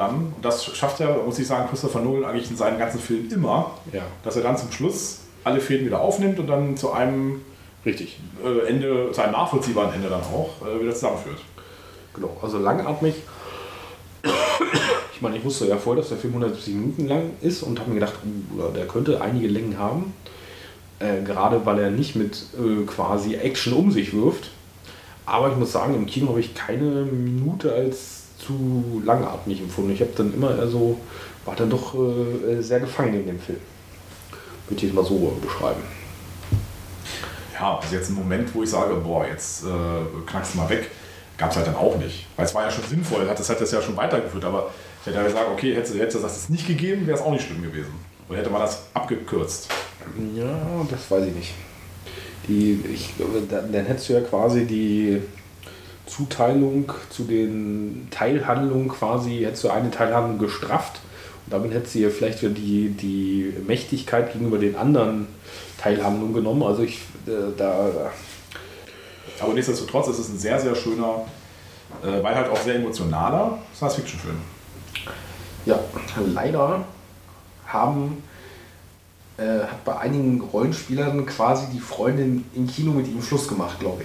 dann, und das schafft ja, muss ich sagen, Christopher Nolan eigentlich in seinen ganzen Filmen immer, Ja. dass er dann zum Schluss alle Fäden wieder aufnimmt und dann zu einem Richtig. äh, Ende, zu einem nachvollziehbaren Ende dann auch äh, wieder zusammenführt. Genau, also langatmig. Ich meine, ich wusste ja vorher, dass der Film hundertsiebzig Minuten lang ist und habe mir gedacht, uh, der könnte einige Längen haben. Äh, gerade weil er nicht mit äh, quasi Action um sich wirft. Aber ich muss sagen, im Kino habe ich keine Minute als zu langatmig empfunden. Ich habe dann immer eher so, war dann doch äh, sehr gefangen in dem Film. Würde ich es mal so beschreiben. Ja, also jetzt ein Moment, wo ich sage, boah, jetzt äh, knackst du mal weg, gab es halt dann auch nicht. Weil es war ja schon sinnvoll, das hat das ja schon weitergeführt, aber ich hätte ja gesagt, okay, hätte, hätte das jetzt nicht gegeben, wäre es auch nicht schlimm gewesen. Oder hätte man das abgekürzt? Ja, das weiß ich nicht. Die, ich, dann, dann hättest du ja quasi die Zuteilung zu den Teilhandlungen quasi, hättest du eine Teilhandlung gestrafft und damit hättest du ja vielleicht wieder die, die Mächtigkeit gegenüber den anderen Teilhandlungen genommen. Also ich, äh, da... Aber nichtsdestotrotz ist es ein sehr, sehr schöner, äh, weil halt auch sehr emotionaler Science-Fiction-Film. Ja, leider haben, äh, hat bei einigen Rollenspielern quasi die Freundin im Kino mit ihm Schluss gemacht, glaube ich.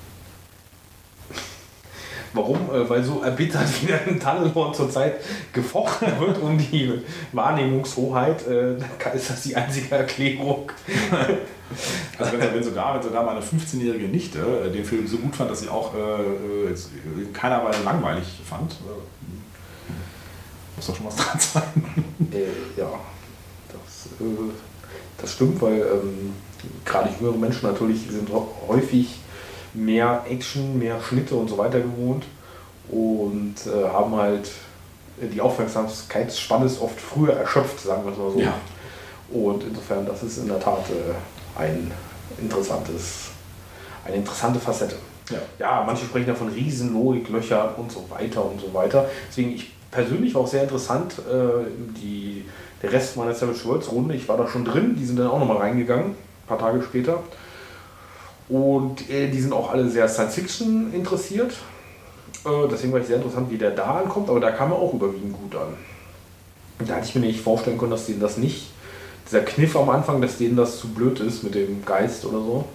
Warum? Äh, weil so erbittert wie in Tunnelhorn zurzeit gefochten wird um die Wahrnehmungshoheit, äh, ist das die einzige Erklärung. Also wenn, wenn, sogar, wenn sogar meine fünfzehnjährige Nichte äh, den Film so gut fand, dass sie auch äh, jetzt in keiner Weise langweilig fand, äh, muss doch schon was dran sein. Äh, ja, das, äh, das stimmt, weil ähm, gerade jüngere Menschen natürlich sind häufig mehr Action, mehr Schnitte und so weiter gewohnt und äh, haben halt die Aufmerksamkeitsspanne ist oft früher erschöpft, sagen wir es mal so. Ja. Und insofern, das ist in der Tat äh, ein interessantes, eine interessante Facette. Ja. Ja, manche sprechen ja von riesen Logiklöchern und so weiter und so weiter. Deswegen, ich persönlich war auch sehr interessant, äh, die, der Rest meiner Savage Worlds Runde, ich war da schon drin, die sind dann auch nochmal reingegangen, ein paar Tage später. Und äh, die sind auch alle sehr Science-Fiction interessiert. Äh, deswegen war ich sehr interessant, wie der da ankommt, aber da kam er auch überwiegend gut an. Und da hätte ich mir nicht vorstellen können, dass denen das nicht, dieser Kniff am Anfang, dass denen das zu blöd ist mit dem Geist oder so.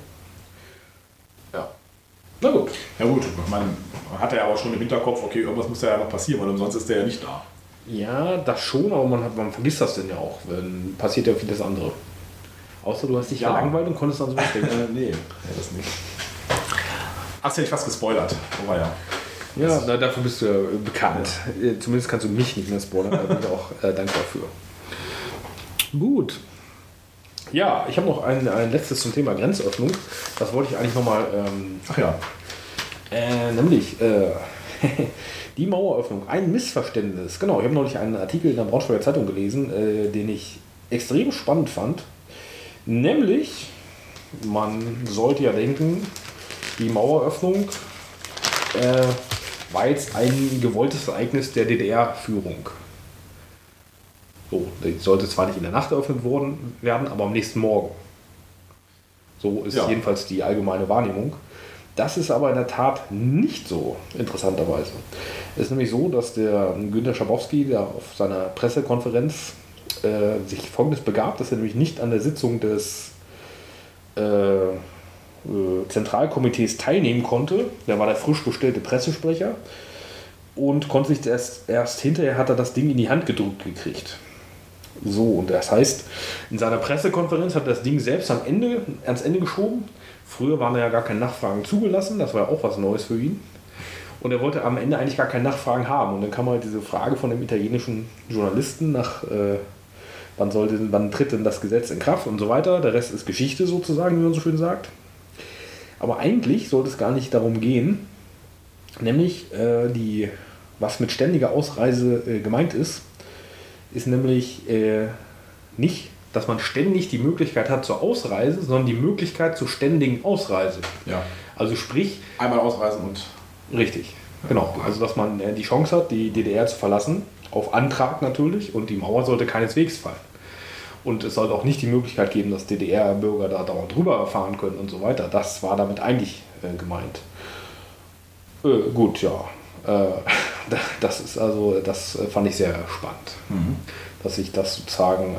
Ja. Na gut. Ja gut, man hat ja aber schon im Hinterkopf, okay, irgendwas muss ja noch passieren, weil sonst ist der ja nicht da. Ja, das schon, aber man, hat, man vergisst das denn ja auch, wenn passiert ja vieles andere. Außer du hast dich Ja. gelangweilt und konntest dann so was denken. Äh, nee, ja, das nicht. Hast ja nicht fast gespoilert, aber ja. Ja, na, dafür bist du ja bekannt. Ja. Zumindest kannst du mich nicht mehr spoilern, da bin ich auch äh, dankbar für. Gut. Ja, ich habe noch ein, ein letztes zum Thema Grenzöffnung. Das wollte ich eigentlich nochmal... Ähm, Ach ja. Äh, nämlich äh, die Maueröffnung. Ein Missverständnis. Genau, ich habe neulich einen Artikel in der Braunschweiger Zeitung gelesen, äh, den ich extrem spannend fand. Nämlich, man sollte ja denken, die Maueröffnung äh, war jetzt ein gewolltes Ereignis der D D R-Führung. So, die sollte zwar nicht in der Nacht eröffnet worden werden, aber am nächsten Morgen. So ist Ja. jedenfalls die allgemeine Wahrnehmung. Das ist aber in der Tat nicht so, interessanterweise. Es ist nämlich so, dass der Günter Schabowski, der auf seiner Pressekonferenz äh, sich Folgendes begab, dass er nämlich nicht an der Sitzung des äh, äh, Zentralkomitees teilnehmen konnte. Der war der frisch bestellte Pressesprecher und konnte sich erst, erst hinterher hat er das Ding in die Hand gedrückt gekriegt. So, und das heißt, in seiner Pressekonferenz hat er das Ding selbst am Ende, ans Ende geschoben. Früher waren da ja gar keine Nachfragen zugelassen, das war ja auch was Neues für ihn. Und er wollte am Ende eigentlich gar keine Nachfragen haben. Und dann kam halt diese Frage von dem italienischen Journalisten nach, äh, wann, soll denn, wann tritt denn das Gesetz in Kraft und so weiter. Der Rest ist Geschichte sozusagen, wie man so schön sagt. Aber eigentlich sollte es gar nicht darum gehen, nämlich äh, die, was mit ständiger Ausreise äh, gemeint ist, ist nämlich äh, nicht, dass man ständig die Möglichkeit hat zur Ausreise, sondern die Möglichkeit zur ständigen Ausreise. Ja. Also sprich... Einmal ausreisen und... Richtig, genau. Also dass man äh, die Chance hat, die D D R zu verlassen, auf Antrag natürlich, und die Mauer sollte keineswegs fallen. Und es sollte auch nicht die Möglichkeit geben, dass D D R-Bürger da dauernd drüber fahren können und so weiter. Das war damit eigentlich äh, gemeint. Äh, gut, ja. Äh, das ist also, das fand ich sehr spannend, mhm. dass ich das sozusagen,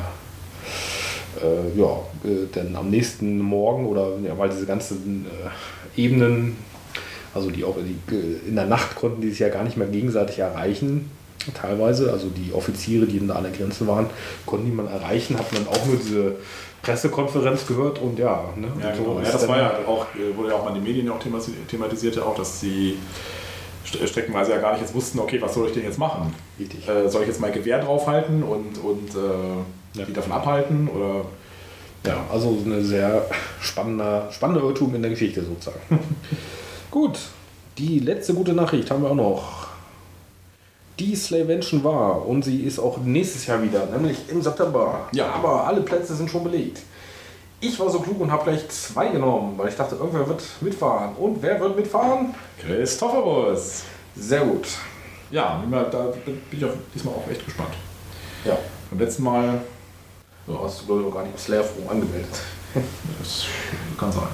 äh, äh, ja, äh, denn am nächsten Morgen oder, ja, weil diese ganzen äh, Ebenen, also die, die in der Nacht konnten die sich ja gar nicht mehr gegenseitig erreichen, teilweise, also die Offiziere, die da an der Grenze waren, konnten niemanden erreichen, hatten dann auch nur diese Pressekonferenz gehört und ja. Ne? Ja, und genau. so Ja, das war ja auch, wurde ja auch mal in den Medien auch thematisiert, ja auch, dass sie streckenweise ja gar nicht jetzt wussten, okay, was soll ich denn jetzt machen? Richtig. Äh, soll ich jetzt mein Gewehr draufhalten und, und äh, ja. die davon abhalten? Oder? Ja, also eine sehr spannende, spannende Irrtum in der Geschichte sozusagen. Gut, die letzte gute Nachricht haben wir auch noch. Die Slavention war und sie ist auch nächstes Jahr wieder, nämlich im September. Ja, aber alle Plätze sind schon belegt. Ich war so klug und habe gleich zwei genommen, weil ich dachte, irgendwer wird mitfahren. Und wer wird mitfahren? Christophorus. Sehr gut. Ja, da bin ich auch diesmal auch echt gespannt. Ja. Beim letzten Mal so, hast du, glaube ich, auch gar nicht im Slayer Forum angemeldet. Das kann sein.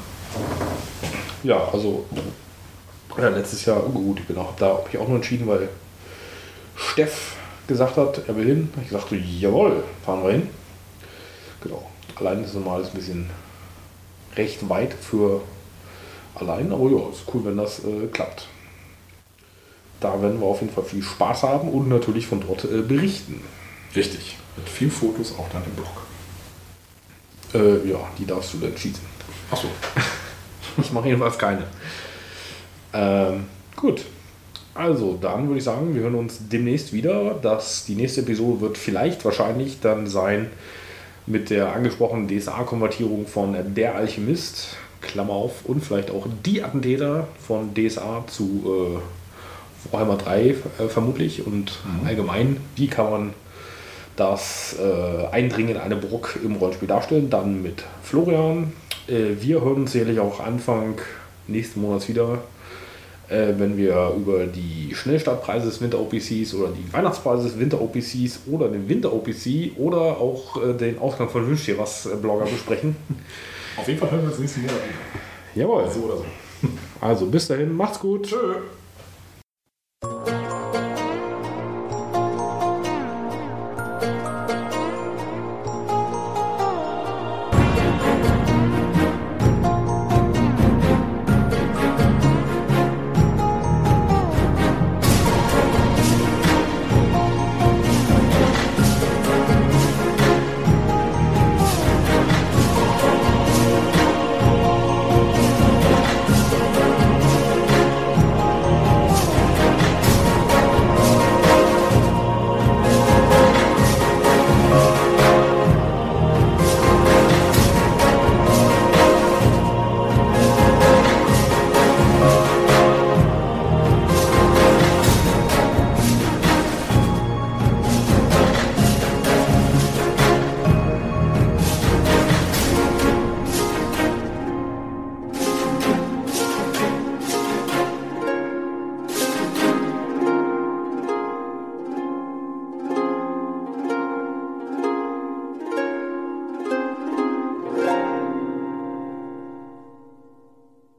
Ja, also ja, letztes Jahr, oh gut, ich bin auch da, habe ich auch nur entschieden, weil Steff gesagt hat, er will hin. Ich sagte, jawohl, fahren wir hin. Genau. Allein ist normal ein bisschen recht weit für allein, aber ja, ist cool, wenn das äh, klappt. Da werden wir auf jeden Fall viel Spaß haben und natürlich von dort äh, berichten. Richtig. Mit vielen Fotos auch dann im Blog. Äh, ja, die darfst du dann schießen. Achso. Ich mache jedenfalls keine. Ähm, gut. Also, dann würde ich sagen, wir hören uns demnächst wieder. Das, die nächste Episode wird vielleicht wahrscheinlich dann sein mit der angesprochenen D S A-Konvertierung von Der Alchemist, Klammer auf, und vielleicht auch die Attentäter von D S A zu äh, Warhammer drei äh, vermutlich und mhm. allgemein, wie kann man das äh, Eindringen in eine Burg im Rollenspiel darstellen. Dann mit Florian. Äh, wir hören uns sicherlich auch Anfang nächsten Monats wieder, äh, wenn wir über die Schnellstartpreise des Winter-O P Cs oder die Weihnachtspreise des Winter-O P Cs oder den Winter-O P C oder auch äh, den Ausgang von Wünsch dir was äh, Blogger besprechen. Auf jeden Fall hören wir uns nächsten Monat wieder. Jawohl. So oder so. Also bis dahin, macht's gut. Tschö.